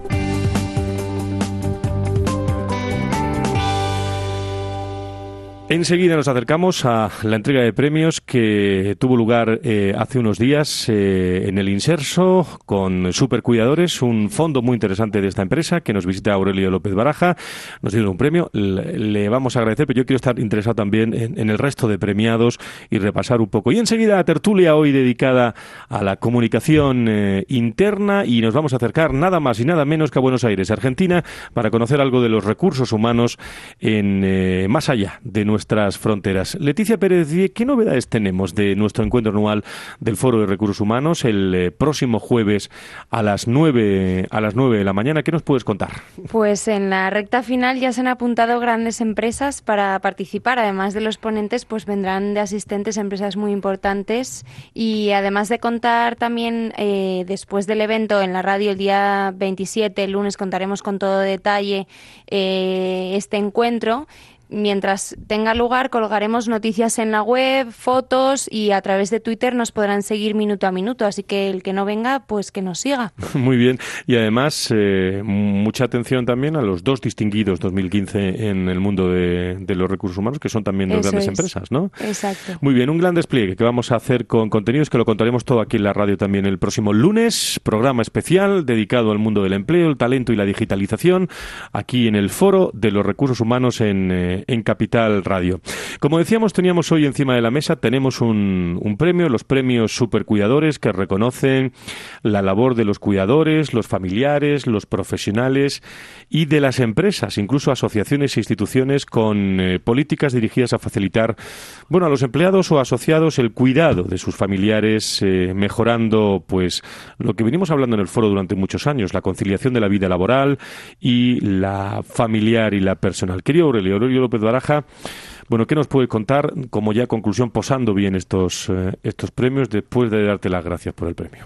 Enseguida nos acercamos a la entrega de premios que tuvo lugar eh, hace unos días eh, en el Inserso con Supercuidadores, un fondo muy interesante de esta empresa que nos visita Aurelio López Baraja. Nos dieron un premio, le, le vamos a agradecer, pero yo quiero estar interesado también en, en el resto de premiados y repasar un poco. Y enseguida la tertulia hoy dedicada a la comunicación eh, interna y nos vamos a acercar nada más y nada menos que a Buenos Aires, Argentina, para conocer algo de los recursos humanos en eh, más allá de nuestra nuestras fronteras. Leticia Pérez, ¿qué novedades tenemos de nuestro encuentro anual del Foro de Recursos Humanos el eh, próximo jueves a las nueve a las nueve de la mañana? ¿Qué nos puedes contar? Pues en la recta final ya se han apuntado grandes empresas para participar. Además de los ponentes, pues vendrán de asistentes empresas muy importantes y además de contar también eh, después del evento en la radio el día veintisiete, el lunes, contaremos con todo detalle eh, este encuentro. Mientras tenga lugar, colgaremos noticias en la web, fotos y a través de Twitter nos podrán seguir minuto a minuto. Así que el que no venga, pues que nos siga. Muy bien. Y además, eh, mucha atención también a los dos distinguidos dos mil quince en el mundo de, de los recursos humanos, que son también dos Eso grandes es. empresas, ¿no? Exacto. Muy bien, un gran despliegue que vamos a hacer con contenidos que lo contaremos todo aquí en la radio también el próximo lunes. Programa especial dedicado al mundo del empleo, el talento y la digitalización, aquí en el Foro de los Recursos Humanos en... Eh, en, en Capital Radio. Como decíamos, teníamos hoy encima de la mesa, tenemos un, un premio, los premios Supercuidadores, que reconocen la labor de los cuidadores, los familiares, los profesionales y de las empresas, incluso asociaciones e instituciones con eh, políticas dirigidas a facilitar, bueno, a los empleados o asociados el cuidado de sus familiares, eh, mejorando, pues, lo que venimos hablando en el foro durante muchos años, la conciliación de la vida laboral y la familiar y la personal. Querido Aurelio, Aurelio López Baraja, bueno, ¿qué nos puede contar como ya conclusión, posando bien estos, eh, estos premios, después de darte las gracias por el premio?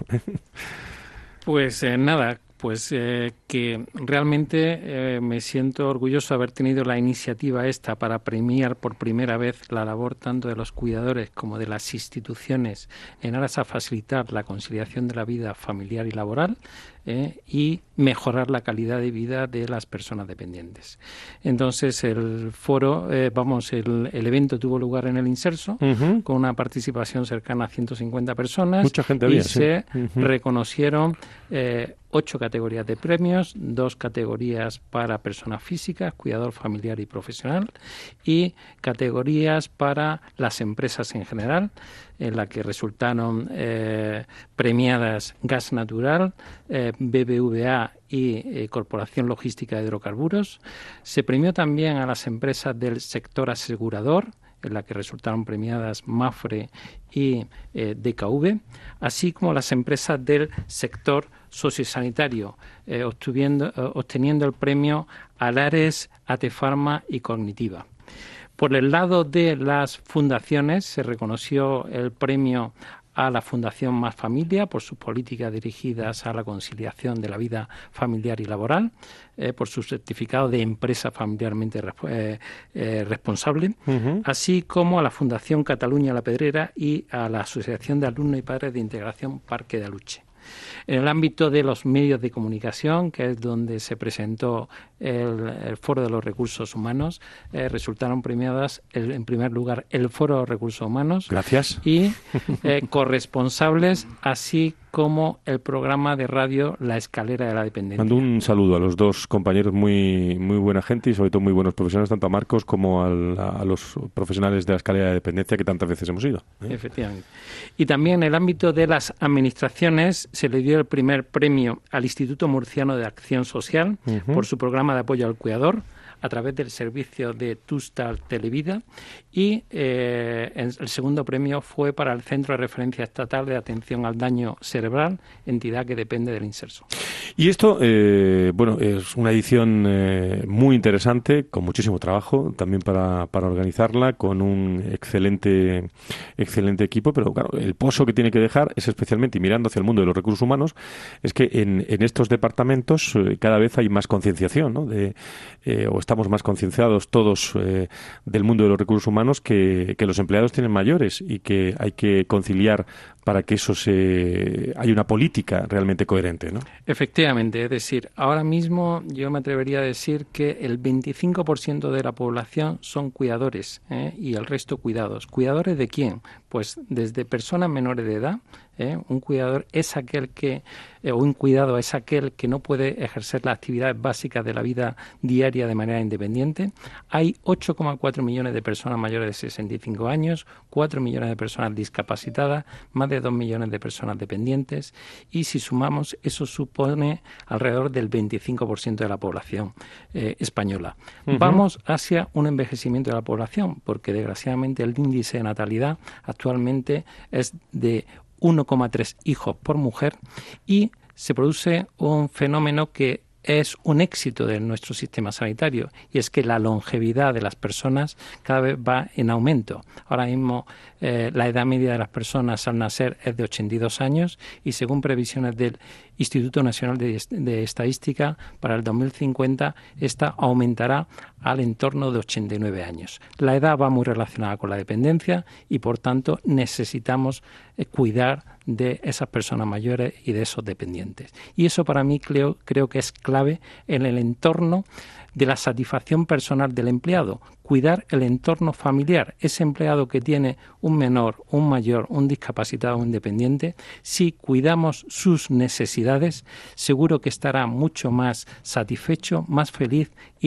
Pues eh, nada, pues eh, que realmente eh, me siento orgulloso de haber tenido la iniciativa esta para premiar por primera vez la labor tanto de los cuidadores como de las instituciones en aras a facilitar la conciliación de la vida familiar y laboral. Eh, y mejorar la calidad de vida de las personas dependientes. Entonces, el foro, eh, vamos, el, el evento tuvo lugar en el Inserso, uh-huh. con una participación cercana a ciento cincuenta personas. Mucha gente había, y sí. se uh-huh. reconocieron eh, ocho categorías de premios, dos categorías para personas físicas, cuidador familiar y profesional, y categorías para las empresas en general, en la que resultaron eh, premiadas Gas Natural, eh, B B V A y eh, Corporación Logística de Hidrocarburos. Se premió también a las empresas del sector asegurador, en la que resultaron premiadas Mafre y eh, D K V, así como las empresas del sector sociosanitario, eh, obtuviendo, eh, obteniendo el premio Alares, Atefarma y Cognitiva. Por el lado de las fundaciones, se reconoció el premio a la Fundación Más Familia por sus políticas dirigidas a la conciliación de la vida familiar y laboral, eh, por su certificado de empresa familiarmente eh, eh, responsable, uh-huh. así como a la Fundación Cataluña La Pedrera y a la Asociación de Alumnos y Padres de Integración Parque de Aluche. En el ámbito de los medios de comunicación, que es donde se presentó el, el Foro de los Recursos Humanos, eh, resultaron premiadas, el, en primer lugar, el Foro de los Recursos Humanos. Gracias. Y eh, corresponsables, así como el programa de radio La Escalera de la Dependencia. Mando un saludo a los dos compañeros, muy muy buena gente y sobre todo muy buenos profesionales, tanto a Marcos como al, a, a los profesionales de La Escalera de Dependencia que tantas veces hemos ido. ¿eh? Efectivamente. Y también en el ámbito de las administraciones se le dio el primer premio al Instituto Murciano de Acción Social uh-huh. por su programa de apoyo al cuidador a través del servicio de Tustal Televida, y eh, el segundo premio fue para el Centro de Referencia Estatal de Atención al Daño Cerebral, entidad que depende del Inserso. Y esto, eh, bueno, es una edición eh, muy interesante, con muchísimo trabajo también para, para organizarla, con un excelente excelente equipo, pero claro, el pozo que tiene que dejar es especialmente, y mirando hacia el mundo de los recursos humanos, es que en, en estos departamentos eh, cada vez hay más concienciación, ¿no? De, eh, o estamos más concienciados todos eh, del mundo de los recursos humanos, que, que los empleados tienen mayores y que hay que conciliar para que eso se haya una política realmente coherente, ¿no? Efectivamente, es decir, ahora mismo yo me atrevería a decir que el veinticinco por ciento de la población son cuidadores, ¿eh? y el resto cuidados. ¿Cuidadores de quién? Pues desde personas menores de edad. ¿Eh? Un cuidador es aquel que, eh, o un cuidado es aquel que no puede ejercer las actividades básicas de la vida diaria de manera independiente. Hay ocho coma cuatro millones de personas mayores de sesenta y cinco años, cuatro millones de personas discapacitadas, más de dos millones de personas dependientes, y si sumamos, eso supone alrededor del veinticinco por ciento de la población eh, española. Uh-huh. Vamos hacia un envejecimiento de la población, porque desgraciadamente el índice de natalidad actualmente es de uno coma tres hijos por mujer, y se produce un fenómeno que es un éxito de nuestro sistema sanitario, y es que la longevidad de las personas cada vez va en aumento. Ahora mismo eh, la edad media de las personas al nacer es de ochenta y dos años, y según previsiones del Instituto Nacional de, de Estadística, para el dos mil cincuenta esta aumentará al entorno de ochenta y nueve años. La edad va muy relacionada con la dependencia y, por tanto, necesitamos eh, cuidar de esas personas mayores y de esos dependientes. Y eso para mí creo, creo que es clave en el entorno de la satisfacción personal del empleado, cuidar el entorno familiar. Ese empleado que tiene un menor, un mayor, un discapacitado o un dependiente, si cuidamos sus necesidades, seguro que estará mucho más satisfecho, más feliz y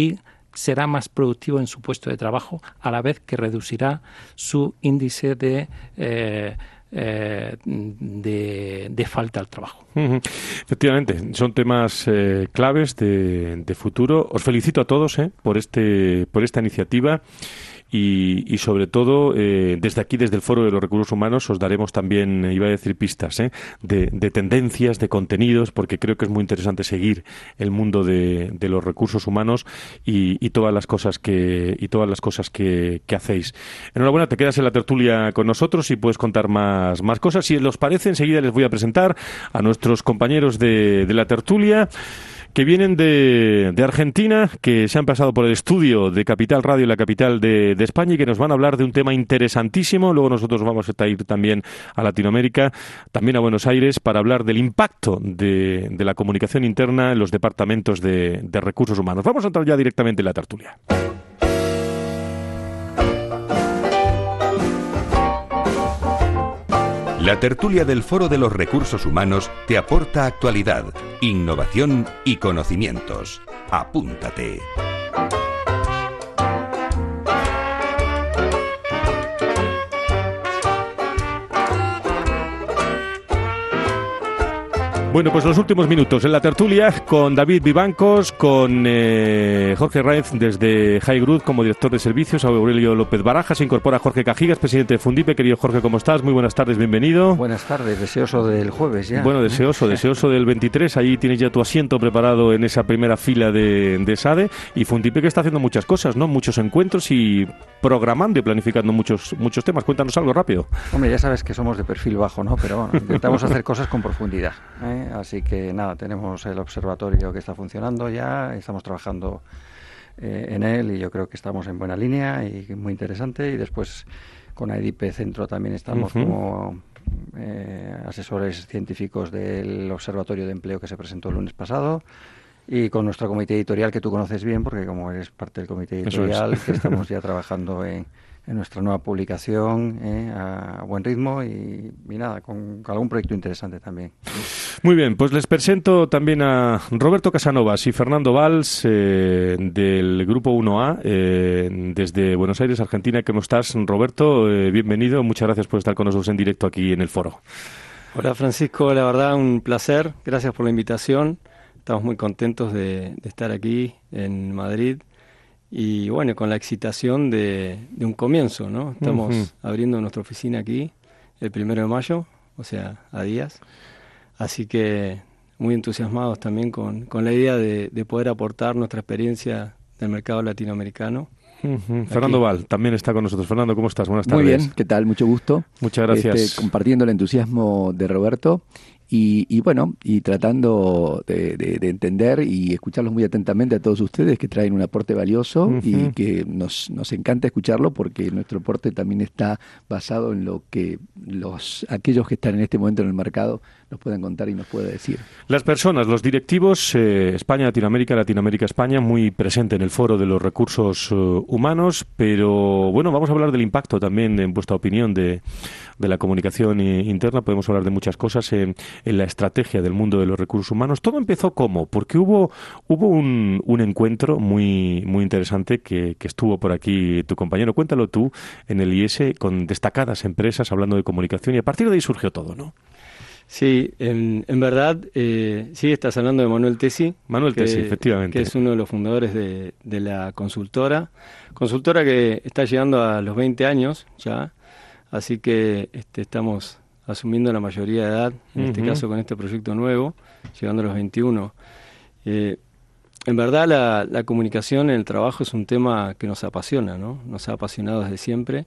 será más productivo en su puesto de trabajo, a la vez que reducirá su índice de eh, eh, de, de falta al trabajo. Uh-huh. Efectivamente, son temas eh, claves de, de futuro. Os felicito a todos eh, por este por esta iniciativa. Y, y sobre todo, eh, desde aquí, desde el Foro de los Recursos Humanos, os daremos también, iba a decir, pistas ¿eh? de, de tendencias, de contenidos, porque creo que es muy interesante seguir el mundo de, de los recursos humanos y, y todas las cosas que y todas las cosas que, que hacéis. Enhorabuena, te quedas en la tertulia con nosotros y puedes contar más, más cosas. Si os parece, enseguida les voy a presentar a nuestros compañeros de, de la tertulia, que vienen de, de Argentina, que se han pasado por el estudio de Capital Radio, la capital de, de España, y que nos van a hablar de un tema interesantísimo. Luego nosotros vamos a ir también a Latinoamérica, también a Buenos Aires, para hablar del impacto de, de la comunicación interna en los departamentos de, de recursos humanos. Vamos a entrar ya directamente en la tertulia. La tertulia del Foro de los Recursos Humanos te aporta actualidad, innovación y conocimientos. Apúntate. Bueno, pues los últimos minutos en la tertulia con David Vivancos, con eh, Jorge Raiz desde High Group como director de servicios, Aurelio López Barajas, se incorpora Jorge Cajigas, presidente de Fundipe. Querido Jorge, ¿cómo estás? Muy buenas tardes, bienvenido. Buenas tardes, deseoso del jueves ya. Bueno, deseoso, deseoso del veintitrés, ahí tienes ya tu asiento preparado en esa primera fila de, de S A D E, y Fundipe que está haciendo muchas cosas, ¿no? Muchos encuentros y programando y planificando muchos muchos temas. Cuéntanos algo rápido. Hombre, ya sabes que somos de perfil bajo, ¿no? Pero bueno, intentamos hacer cosas con profundidad, ¿eh? Así que nada, tenemos el observatorio que está funcionando ya, estamos trabajando eh, en él y yo creo que estamos en buena línea y muy interesante. Y después con A E D I P Centro también estamos uh-huh. como eh, asesores científicos del Observatorio de Empleo que se presentó el lunes pasado. Y con nuestro comité editorial, que tú conoces bien, porque como eres parte del comité editorial, es. que estamos ya trabajando en, en nuestra nueva publicación eh, a buen ritmo y, y nada, con, con algún proyecto interesante también. Muy bien, pues les presento también a Roberto Casanovas y Fernando Valls eh, del Grupo uno A eh, desde Buenos Aires, Argentina. ¿Cómo estás, Roberto? Eh, bienvenido, muchas gracias por estar con nosotros en directo aquí en el foro. Hola, Francisco, la verdad un placer, gracias por la invitación. Estamos muy contentos de, de estar aquí en Madrid y bueno, con la excitación de, de un comienzo, ¿no? Estamos uh-huh. abriendo nuestra oficina aquí el primero de mayo, o sea, a días. Así que muy entusiasmados también con, con la idea de, de poder aportar nuestra experiencia del mercado latinoamericano. Uh-huh. Fernando Val también está con nosotros. Fernando, ¿cómo estás? Buenas tardes. Muy bien, ¿qué tal? Mucho gusto. Muchas gracias. Este, compartiendo el entusiasmo de Roberto. Y, y bueno, y tratando de, de, de entender y escucharlos muy atentamente a todos ustedes que traen un aporte valioso uh-huh. y que nos, nos encanta escucharlo porque nuestro aporte también está basado en lo que los aquellos que están en este momento en el mercado nos pueden contar y nos pueden decir. Las personas, los directivos, eh, España, Latinoamérica, Latinoamérica, España, muy presente en el Foro de los Recursos uh, Humanos, pero bueno, vamos a hablar del impacto también, en vuestra opinión, de, de la comunicación eh, interna. Podemos hablar de muchas cosas en, en la estrategia del mundo de los recursos humanos. ¿Todo empezó cómo? Porque hubo hubo un, un encuentro muy muy interesante que, que estuvo por aquí tu compañero, cuéntalo tú, en el I E S, con destacadas empresas hablando de comunicación, y a partir de ahí surgió todo, ¿no? Sí, en, en verdad, eh, sí, estás hablando de Manuel Tesi. Manuel que, Tesi, efectivamente. Que es uno de los fundadores de, de la consultora. Consultora que está llegando a los veinte años ya, así que este, estamos asumiendo la mayoría de edad, en uh-huh. este caso con este proyecto nuevo, llegando a los veintiuno. Eh, en verdad, la, la comunicación en el trabajo es un tema que nos apasiona, ¿no? Nos ha apasionado desde siempre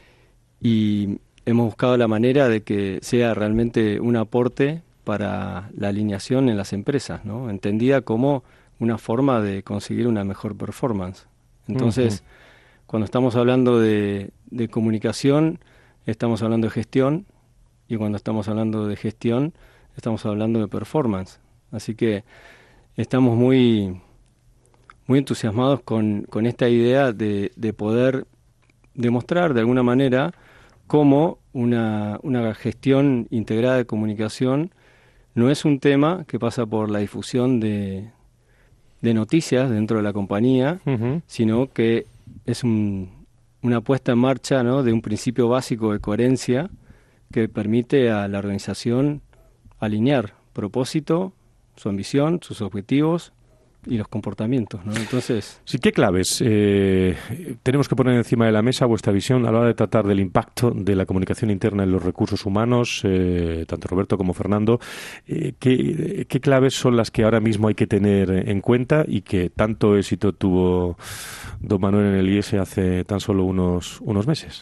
y hemos buscado la manera de que sea realmente un aporte para la alineación en las empresas, ¿no? Entendida como una forma de conseguir una mejor performance. Entonces, uh-huh. cuando estamos hablando de, de comunicación, estamos hablando de gestión, y cuando estamos hablando de gestión, estamos hablando de performance. Así que estamos muy, muy entusiasmados con, con esta idea de, de poder demostrar de alguna manera cómo una, una gestión integrada de comunicación no es un tema que pasa por la difusión de, de noticias dentro de la compañía, uh-huh. sino que es un, una puesta en marcha, ¿no?, de un principio básico de coherencia que permite a la organización alinear propósito, su ambición, sus objetivos y los comportamientos, ¿no? Entonces, sí, ¿qué claves eh, tenemos que poner encima de la mesa vuestra visión a la hora de tratar del impacto de la comunicación interna en los recursos humanos, eh, tanto Roberto como Fernando? Eh, ¿qué, ¿Qué claves son las que ahora mismo hay que tener en cuenta y que tanto éxito tuvo don Manuel en el I E S hace tan solo unos, unos meses?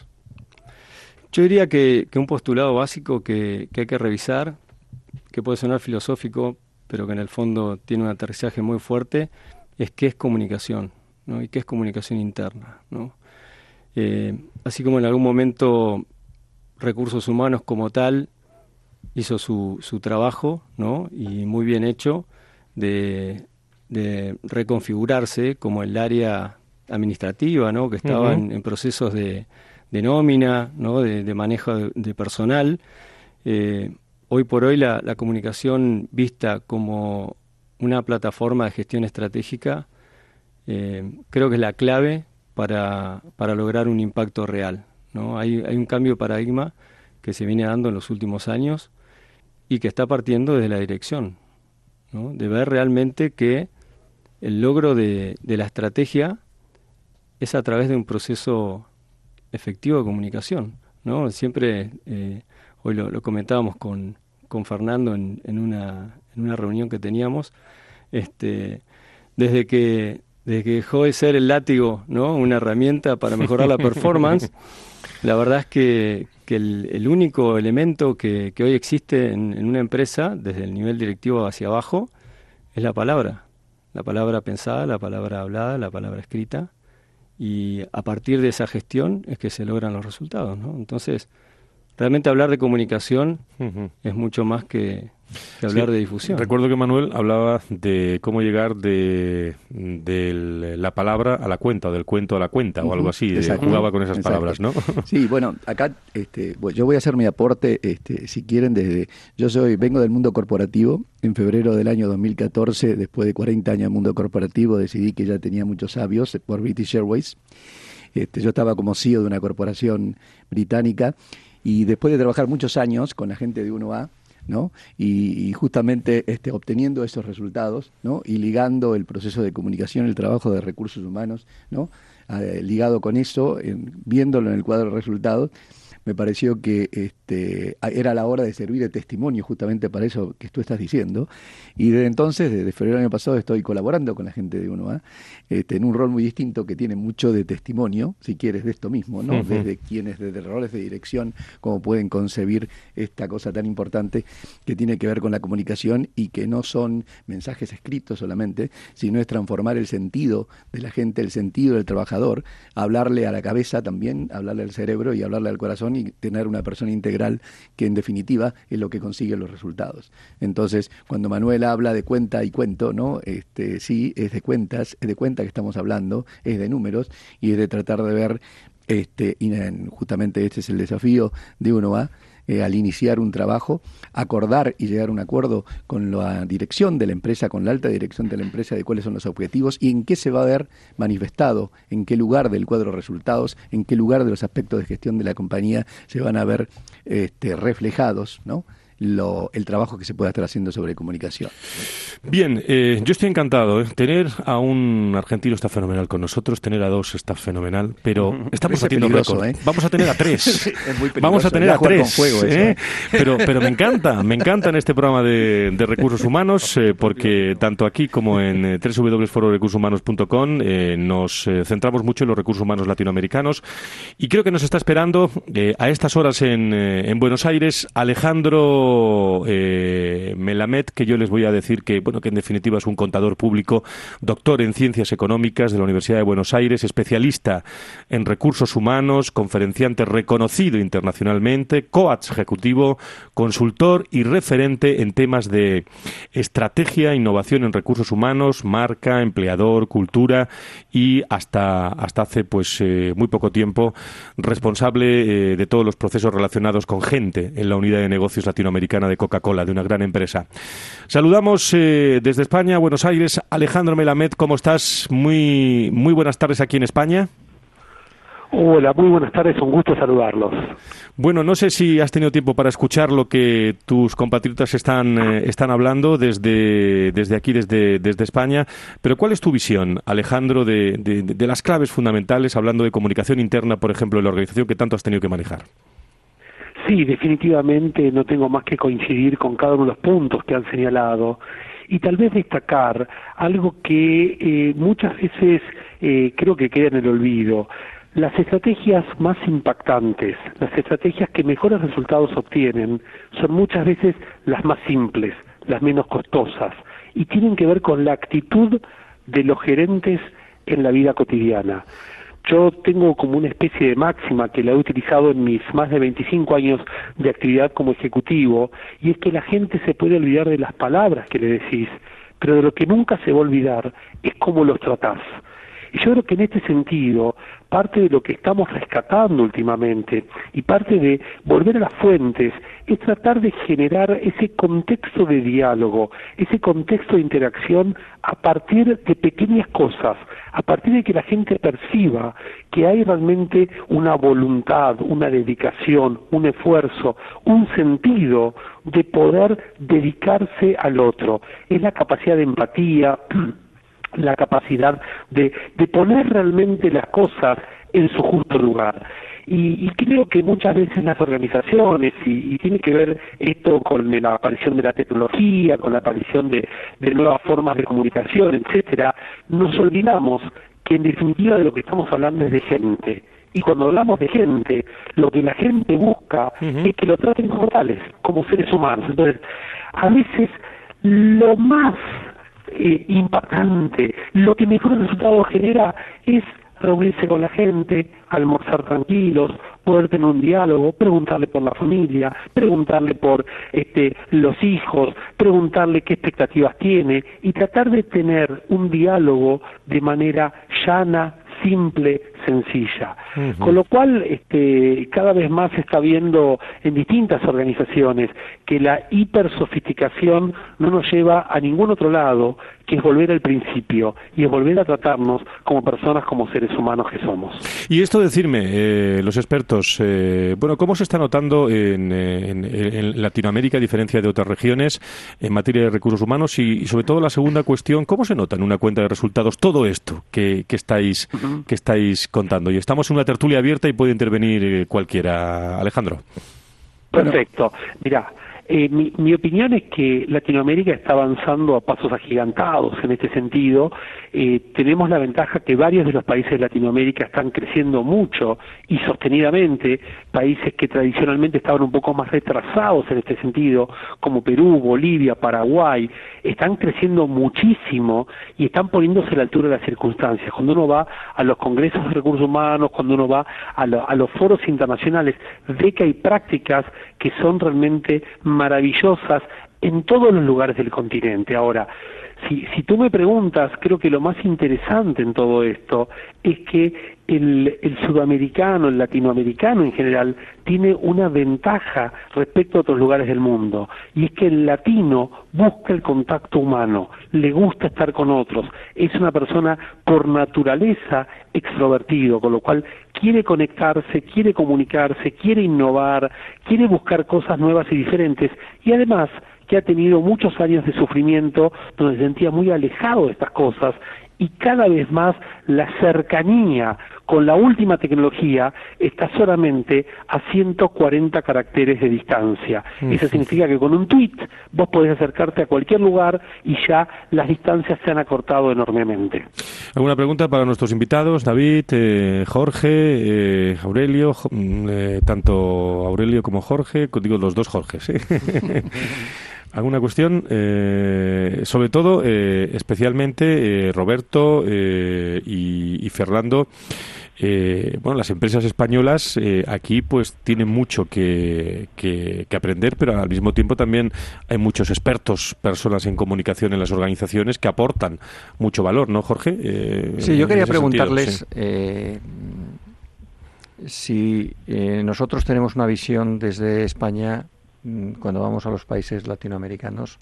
Yo diría que, que un postulado básico que, que hay que revisar, que puede sonar filosófico, pero que en el fondo tiene un aterrizaje muy fuerte, es qué es comunicación, ¿no? Y qué es comunicación interna, ¿no? Eh, así como en algún momento recursos humanos como tal hizo su, su trabajo, ¿no?, y muy bien hecho, de, de reconfigurarse como el área administrativa, ¿no?, que estaba uh-huh. en, en procesos de, de nómina, ¿no?, de, de manejo de, de personal. Eh, Hoy por hoy la, la comunicación vista como una plataforma de gestión estratégica eh, creo que es la clave para, para lograr un impacto real, ¿no? Hay, hay un cambio de paradigma que se viene dando en los últimos años y que está partiendo desde la dirección, ¿no?, de ver realmente que el logro de, de la estrategia es a través de un proceso efectivo de comunicación, ¿no? Siempre... Eh, Hoy lo, lo comentábamos con, con Fernando en, en, una, en una reunión que teníamos. Este, desde que desde que dejó de ser el látigo, ¿no?, una herramienta para mejorar la performance, la verdad es que, que el, el único elemento que, que hoy existe en, en una empresa, desde el nivel directivo hacia abajo, es la palabra. La palabra pensada, la palabra hablada, la palabra escrita. Y a partir de esa gestión es que se logran los resultados, ¿no? Entonces, realmente hablar de comunicación uh-huh. es mucho más que, que hablar sí. de difusión. Recuerdo que Manuel hablaba de cómo llegar de, de la palabra a la cuenta, o del cuento a la cuenta, uh-huh. o algo así. Eh, jugaba con esas Exacto. palabras, ¿no? Sí, bueno, acá este, bueno, yo voy a hacer mi aporte, este, si quieren, desde... Yo soy vengo del mundo corporativo. En febrero del año dos mil catorce, después de cuarenta años en el mundo corporativo, decidí que ya tenía muchos sabios por British Airways. Este, yo estaba como C E O de una corporación británica. Y después de trabajar muchos años con la gente de uno A, ¿no?, y, y justamente este, obteniendo esos resultados, ¿no?, y ligando el proceso de comunicación, el trabajo de recursos humanos, ¿no?, eh, ligado con eso, en, viéndolo en el cuadro de resultados, me pareció que este, era la hora de servir de testimonio justamente para eso que tú estás diciendo. Y desde entonces, desde febrero del año pasado, estoy colaborando con la gente de uno A, este, en un rol muy distinto que tiene mucho de testimonio, si quieres, de esto mismo, ¿no? Uh-huh. Desde quienes, desde roles de dirección, cómo pueden concebir esta cosa tan importante que tiene que ver con la comunicación y que no son mensajes escritos solamente, sino es transformar el sentido de la gente, el sentido del trabajador, hablarle a la cabeza también, hablarle al cerebro y hablarle al corazón, y tener una persona integral que en definitiva es lo que consigue los resultados. Entonces, cuando Manuel habla de cuenta y cuento, ¿no?, este, sí, es de cuentas, es de cuenta que estamos hablando, es de números y es de tratar de ver, este, y en, justamente este es el desafío de uno A, Eh, al iniciar un trabajo, acordar y llegar a un acuerdo con la dirección de la empresa, con la alta dirección de la empresa, de cuáles son los objetivos y en qué se va a ver manifestado, en qué lugar del cuadro de resultados, en qué lugar de los aspectos de gestión de la compañía se van a ver este, reflejados, ¿no?, Lo, el trabajo que se pueda estar haciendo sobre comunicación. Bien, eh, yo estoy encantado. ¿eh? Tener a un argentino está fenomenal con nosotros, tener a dos está fenomenal, pero uh-huh. estamos batiendo récord. ¿eh? Vamos a tener a tres. Sí, es muy Vamos a tener a tres. Fuego eso, ¿eh? ¿eh? Pero, pero me encanta, me encanta en este programa de, de recursos humanos, eh, porque tanto aquí como en eh, doble u doble u doble u punto foro recursos humanos punto com eh, nos eh, centramos mucho en los recursos humanos latinoamericanos y creo que nos está esperando eh, a estas horas en, eh, en Buenos Aires Alejandro Eh, Melamed, que yo les voy a decir que, bueno, que en definitiva es un contador público, doctor en Ciencias Económicas de la Universidad de Buenos Aires, especialista en recursos humanos, conferenciante reconocido internacionalmente, coach ejecutivo, consultor y referente en temas de estrategia, innovación en recursos humanos, marca, empleador, cultura y hasta, hasta hace pues eh, muy poco tiempo responsable eh, de todos los procesos relacionados con gente en la unidad de negocios latinoamericana latinoamericana de Coca-Cola, de una gran empresa. Saludamos eh, desde España, Buenos Aires, Alejandro Melamed, ¿cómo estás? Muy, muy buenas tardes aquí en España. Hola, muy buenas tardes, un gusto saludarlos. Bueno, no sé si has tenido tiempo para escuchar lo que tus compatriotas están, eh, están hablando desde, desde aquí, desde, desde España, pero ¿cuál es tu visión, Alejandro, de, de, de las claves fundamentales, hablando de comunicación interna, por ejemplo, de la organización que tanto has tenido que manejar? Sí, definitivamente no tengo más que coincidir con cada uno de los puntos que han señalado y tal vez destacar algo que eh, muchas veces eh, creo que queda en el olvido. Las estrategias más impactantes, las estrategias que mejores resultados obtienen, son muchas veces las más simples, las menos costosas, y tienen que ver con la actitud de los gerentes en la vida cotidiana. Yo tengo como una especie de máxima que la he utilizado en mis más de veinticinco años de actividad como ejecutivo, y es que la gente se puede olvidar de las palabras que le decís, pero de lo que nunca se va a olvidar es cómo los tratás. Y yo creo que en este sentido, parte de lo que estamos rescatando últimamente y parte de volver a las fuentes es tratar de generar ese contexto de diálogo, ese contexto de interacción a partir de pequeñas cosas, a partir de que la gente perciba que hay realmente una voluntad, una dedicación, un esfuerzo, un sentido de poder dedicarse al otro. Es la capacidad de empatía, la capacidad de, de poner realmente las cosas en su justo lugar. Y, y creo que muchas veces las organizaciones, y, y tiene que ver esto con la aparición de la tecnología, con la aparición de, de nuevas formas de comunicación, etcétera, nos olvidamos que en definitiva de lo que estamos hablando es de gente. Y cuando hablamos de gente, lo que la gente busca uh-huh. es que lo traten como tales, como seres humanos. Entonces, a veces lo más Eh, impactante, lo que mejor resultado genera es reunirse con la gente, almorzar tranquilos, poder tener un diálogo, preguntarle por la familia, preguntarle por este, los hijos, preguntarle qué expectativas tiene y tratar de tener un diálogo de manera llana, simple, sencilla. Uh-huh. Con lo cual, este, cada vez más se está viendo en distintas organizaciones que la hipersofisticación no nos lleva a ningún otro lado, que es volver al principio, y es volver a tratarnos como personas, como seres humanos que somos. Y esto decirme, eh, los expertos, eh, bueno, ¿cómo se está notando en, en, en Latinoamérica, a diferencia de otras regiones, en materia de recursos humanos? Y, y sobre todo la segunda cuestión, ¿cómo se nota en una cuenta de resultados todo esto que, que estáis uh-huh. que estáis contando? Y estamos en una tertulia abierta y puede intervenir eh, cualquiera. Alejandro. Perfecto. Mira, eh, mi, mi opinión es que Latinoamérica está avanzando a pasos agigantados en este sentido. Eh, tenemos la ventaja que varios de los países de Latinoamérica están creciendo mucho y sostenidamente, países que tradicionalmente estaban un poco más retrasados en este sentido, como Perú, Bolivia, Paraguay, están creciendo muchísimo y están poniéndose a la altura de las circunstancias. Cuando uno va a los congresos de recursos humanos, cuando uno va a, lo, a los foros internacionales, ve que hay prácticas que son realmente maravillosas en todos los lugares del continente. Ahora, si, si tú me preguntas, creo que lo más interesante en todo esto es que el, el sudamericano, el latinoamericano en general, tiene una ventaja respecto a otros lugares del mundo, y es que el latino busca el contacto humano, le gusta estar con otros, es una persona por naturaleza extrovertido, con lo cual quiere conectarse, quiere comunicarse, quiere innovar, quiere buscar cosas nuevas y diferentes, y además que ha tenido muchos años de sufrimiento donde se sentía muy alejado de estas cosas, y cada vez más la cercanía con la última tecnología está solamente a ciento cuarenta caracteres de distancia. Uh-huh. Eso significa que con un tweet vos podés acercarte a cualquier lugar y ya las distancias se han acortado enormemente. ¿Alguna pregunta para nuestros invitados? David, eh, Jorge, eh, Aurelio, eh, tanto Aurelio como Jorge, digo los dos Jorges, ¿eh? ¿Alguna cuestión? Eh, sobre todo, eh, especialmente, eh, Roberto eh, y, y Fernando, eh, bueno, las empresas españolas eh, aquí pues tienen mucho que, que, que aprender, pero al mismo tiempo también hay muchos expertos, personas en comunicación en las organizaciones que aportan mucho valor, ¿no, Jorge? Eh, sí, yo quería preguntarles sentido, sí. eh, si eh, nosotros tenemos una visión desde España cuando vamos a los países latinoamericanos,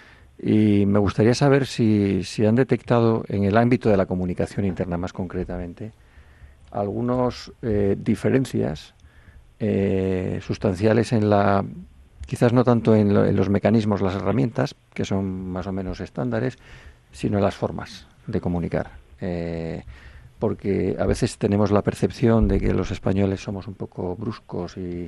y me gustaría saber si, si han detectado en el ámbito de la comunicación interna más concretamente algunas eh, diferencias eh, sustanciales en la, quizás no tanto en, lo, en los mecanismos, las herramientas, que son más o menos estándares, sino en las formas de comunicar. Eh, porque a veces tenemos la percepción de que los españoles somos un poco bruscos y,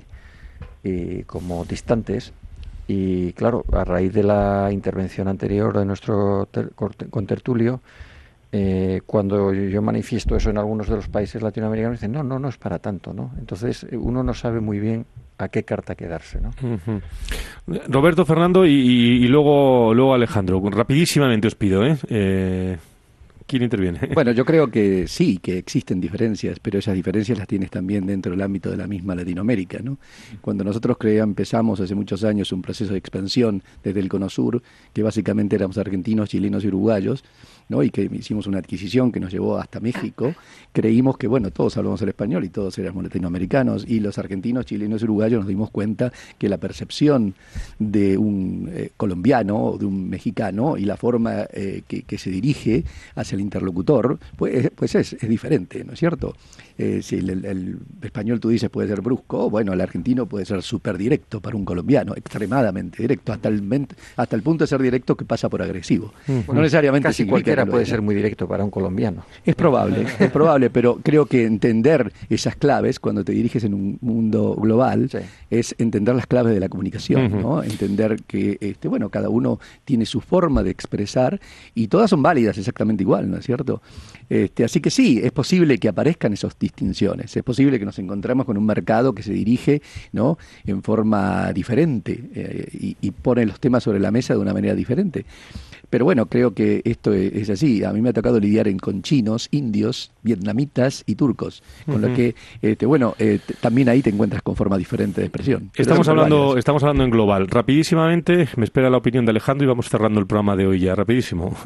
y como distantes. Y claro, a raíz de la intervención anterior de nuestro ter, contertulio, eh, cuando yo manifiesto eso en algunos de los países latinoamericanos, dicen, no, no, no es para tanto, ¿no? Entonces uno no sabe muy bien a qué carta quedarse, ¿no? Uh-huh. Roberto, Fernando y, y, y luego, luego Alejandro. Rapidísimamente os pido, ¿eh? eh ¿Quién interviene? Bueno, yo creo que sí, que existen diferencias, pero esas diferencias las tienes también dentro del ámbito de la misma Latinoamérica, ¿no? Cuando nosotros crea, empezamos hace muchos años un proceso de expansión desde el Cono Sur, que básicamente éramos argentinos, chilenos y uruguayos, ¿no? Y que hicimos una adquisición que nos llevó hasta México, creímos que, bueno, todos hablamos el español y todos éramos latinoamericanos, y los argentinos, chilenos y uruguayos nos dimos cuenta que la percepción de un eh, colombiano o de un mexicano y la forma eh, que, que se dirige hacia el interlocutor, pues, pues es, es diferente, ¿no es cierto? Eh, si el, el, el español, tú dices, puede ser brusco, bueno, el argentino puede ser súper directo para un colombiano, extremadamente directo, hasta el, hasta el punto de ser directo que pasa por agresivo. Uh-huh. No necesariamente casi cualquiera puede ser muy directo para un colombiano. Es probable, es probable, pero creo que entender esas claves cuando te diriges en un mundo global sí. es entender las claves de la comunicación, uh-huh. ¿no? Entender que, este, bueno, cada uno tiene su forma de expresar y todas son válidas exactamente igual, ¿no es cierto? Este, así que sí, es posible que aparezcan esas distinciones, es posible que nos encontremos con un mercado que se dirige, ¿no?, en forma diferente eh, y, y pone los temas sobre la mesa de una manera diferente. Pero bueno, creo que esto es así. A mí me ha tocado lidiar en, con chinos, indios, vietnamitas y turcos, con uh-huh. lo que, este, bueno, eh, t- también ahí te encuentras con forma diferente de expresión. Estamos hablando, estamos hablando en global. Rapidísimamente, me espera la opinión de Alejandro y vamos cerrando el programa de hoy ya, rapidísimo.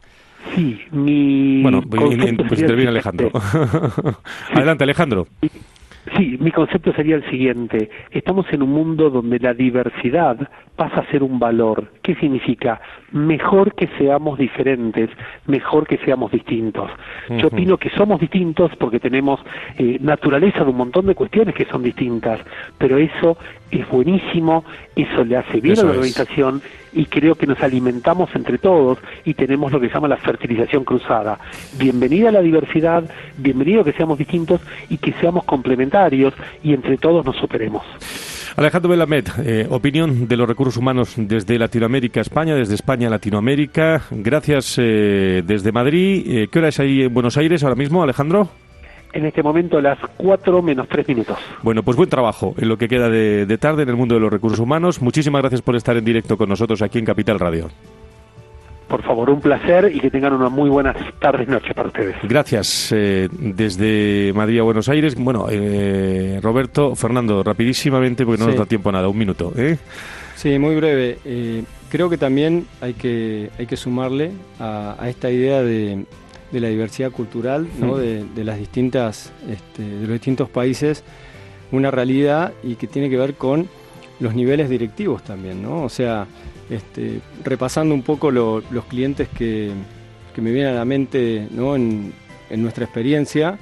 Sí, mi... Bueno, pues interviene Alejandro. Adelante, Alejandro. Sí, mi concepto sería el siguiente. Estamos en un mundo donde la diversidad pasa a ser un valor. ¿Qué significa? Mejor que seamos diferentes, mejor que seamos distintos. Uh-huh. Yo opino que somos distintos porque tenemos eh, naturaleza de un montón de cuestiones que son distintas, pero eso es buenísimo, eso le hace bien eso a la organización es. Y creo que nos alimentamos entre todos y tenemos lo que se llama la fertilización cruzada. Bienvenida a la diversidad, bienvenido a que seamos distintos y que seamos complementarios y entre todos nos superemos. Alejandro Belamed, eh, opinión de los recursos humanos desde Latinoamérica a España, desde España a Latinoamérica. Gracias eh, desde Madrid. Eh, ¿Qué hora es ahí en Buenos Aires ahora mismo, Alejandro? En este momento a las cuatro menos tres minutos. Bueno, pues buen trabajo en lo que queda de, de tarde en el mundo de los recursos humanos. Muchísimas gracias por estar en directo con nosotros aquí en Capital Radio. Por favor, un placer y que tengan unas muy buenas tardes y noches para ustedes. Gracias. Eh, desde Madrid a Buenos Aires. Bueno, eh, Roberto, Fernando, rapidísimamente porque no sí. nos da tiempo a nada. Un minuto, ¿eh? Sí, muy breve. Eh, creo que también hay que, hay que sumarle a, a esta idea de... de la diversidad cultural, ¿no? de, de las distintas, este, de los distintos países, una realidad y que tiene que ver con los niveles directivos también, ¿no? O sea, este, repasando un poco lo, los clientes que, que me vienen a la mente, ¿no? en, en nuestra experiencia,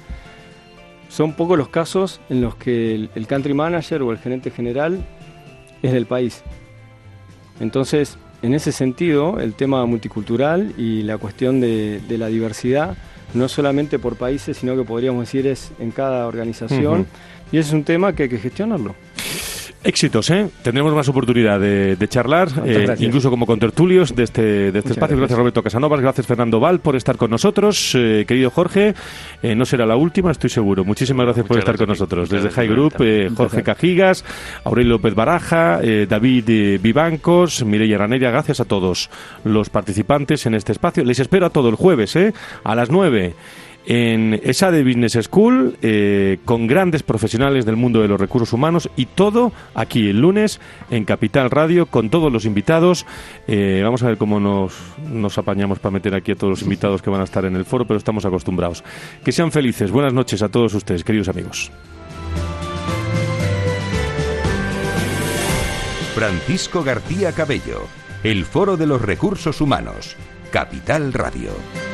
son pocos los casos en los que el, el country manager o el gerente general es del país. Entonces, en ese sentido, el tema multicultural y la cuestión de, de la diversidad, no solamente por países, sino que podríamos decir es en cada organización, uh-huh. y ese es un tema que hay que gestionarlo. Éxitos, ¿eh? Tendremos más oportunidad de, de charlar, eh, incluso como contertulios de este, de este espacio. Gracias. gracias Roberto Casanovas, gracias Fernando Val por estar con nosotros. Eh, querido Jorge, eh, no será la última, estoy seguro. Muchísimas gracias Muchas por estar gracias, con nosotros. Desde High Group, eh, Jorge Cajigas, Aurelio López Baraja, eh, David eh, Vivancos, Mireia Raneria, gracias a todos los participantes en este espacio. Les espero a todo el jueves, ¿eh? A las nueve. En ESADE Business School, eh, con grandes profesionales del mundo de los recursos humanos y todo aquí el lunes en Capital Radio con todos los invitados. Eh, vamos a ver cómo nos, nos apañamos para meter aquí a todos los invitados que van a estar en el foro, pero estamos acostumbrados. Que sean felices. Buenas noches a todos ustedes, queridos amigos. Francisco García Cabello, el Foro de los Recursos Humanos, Capital Radio.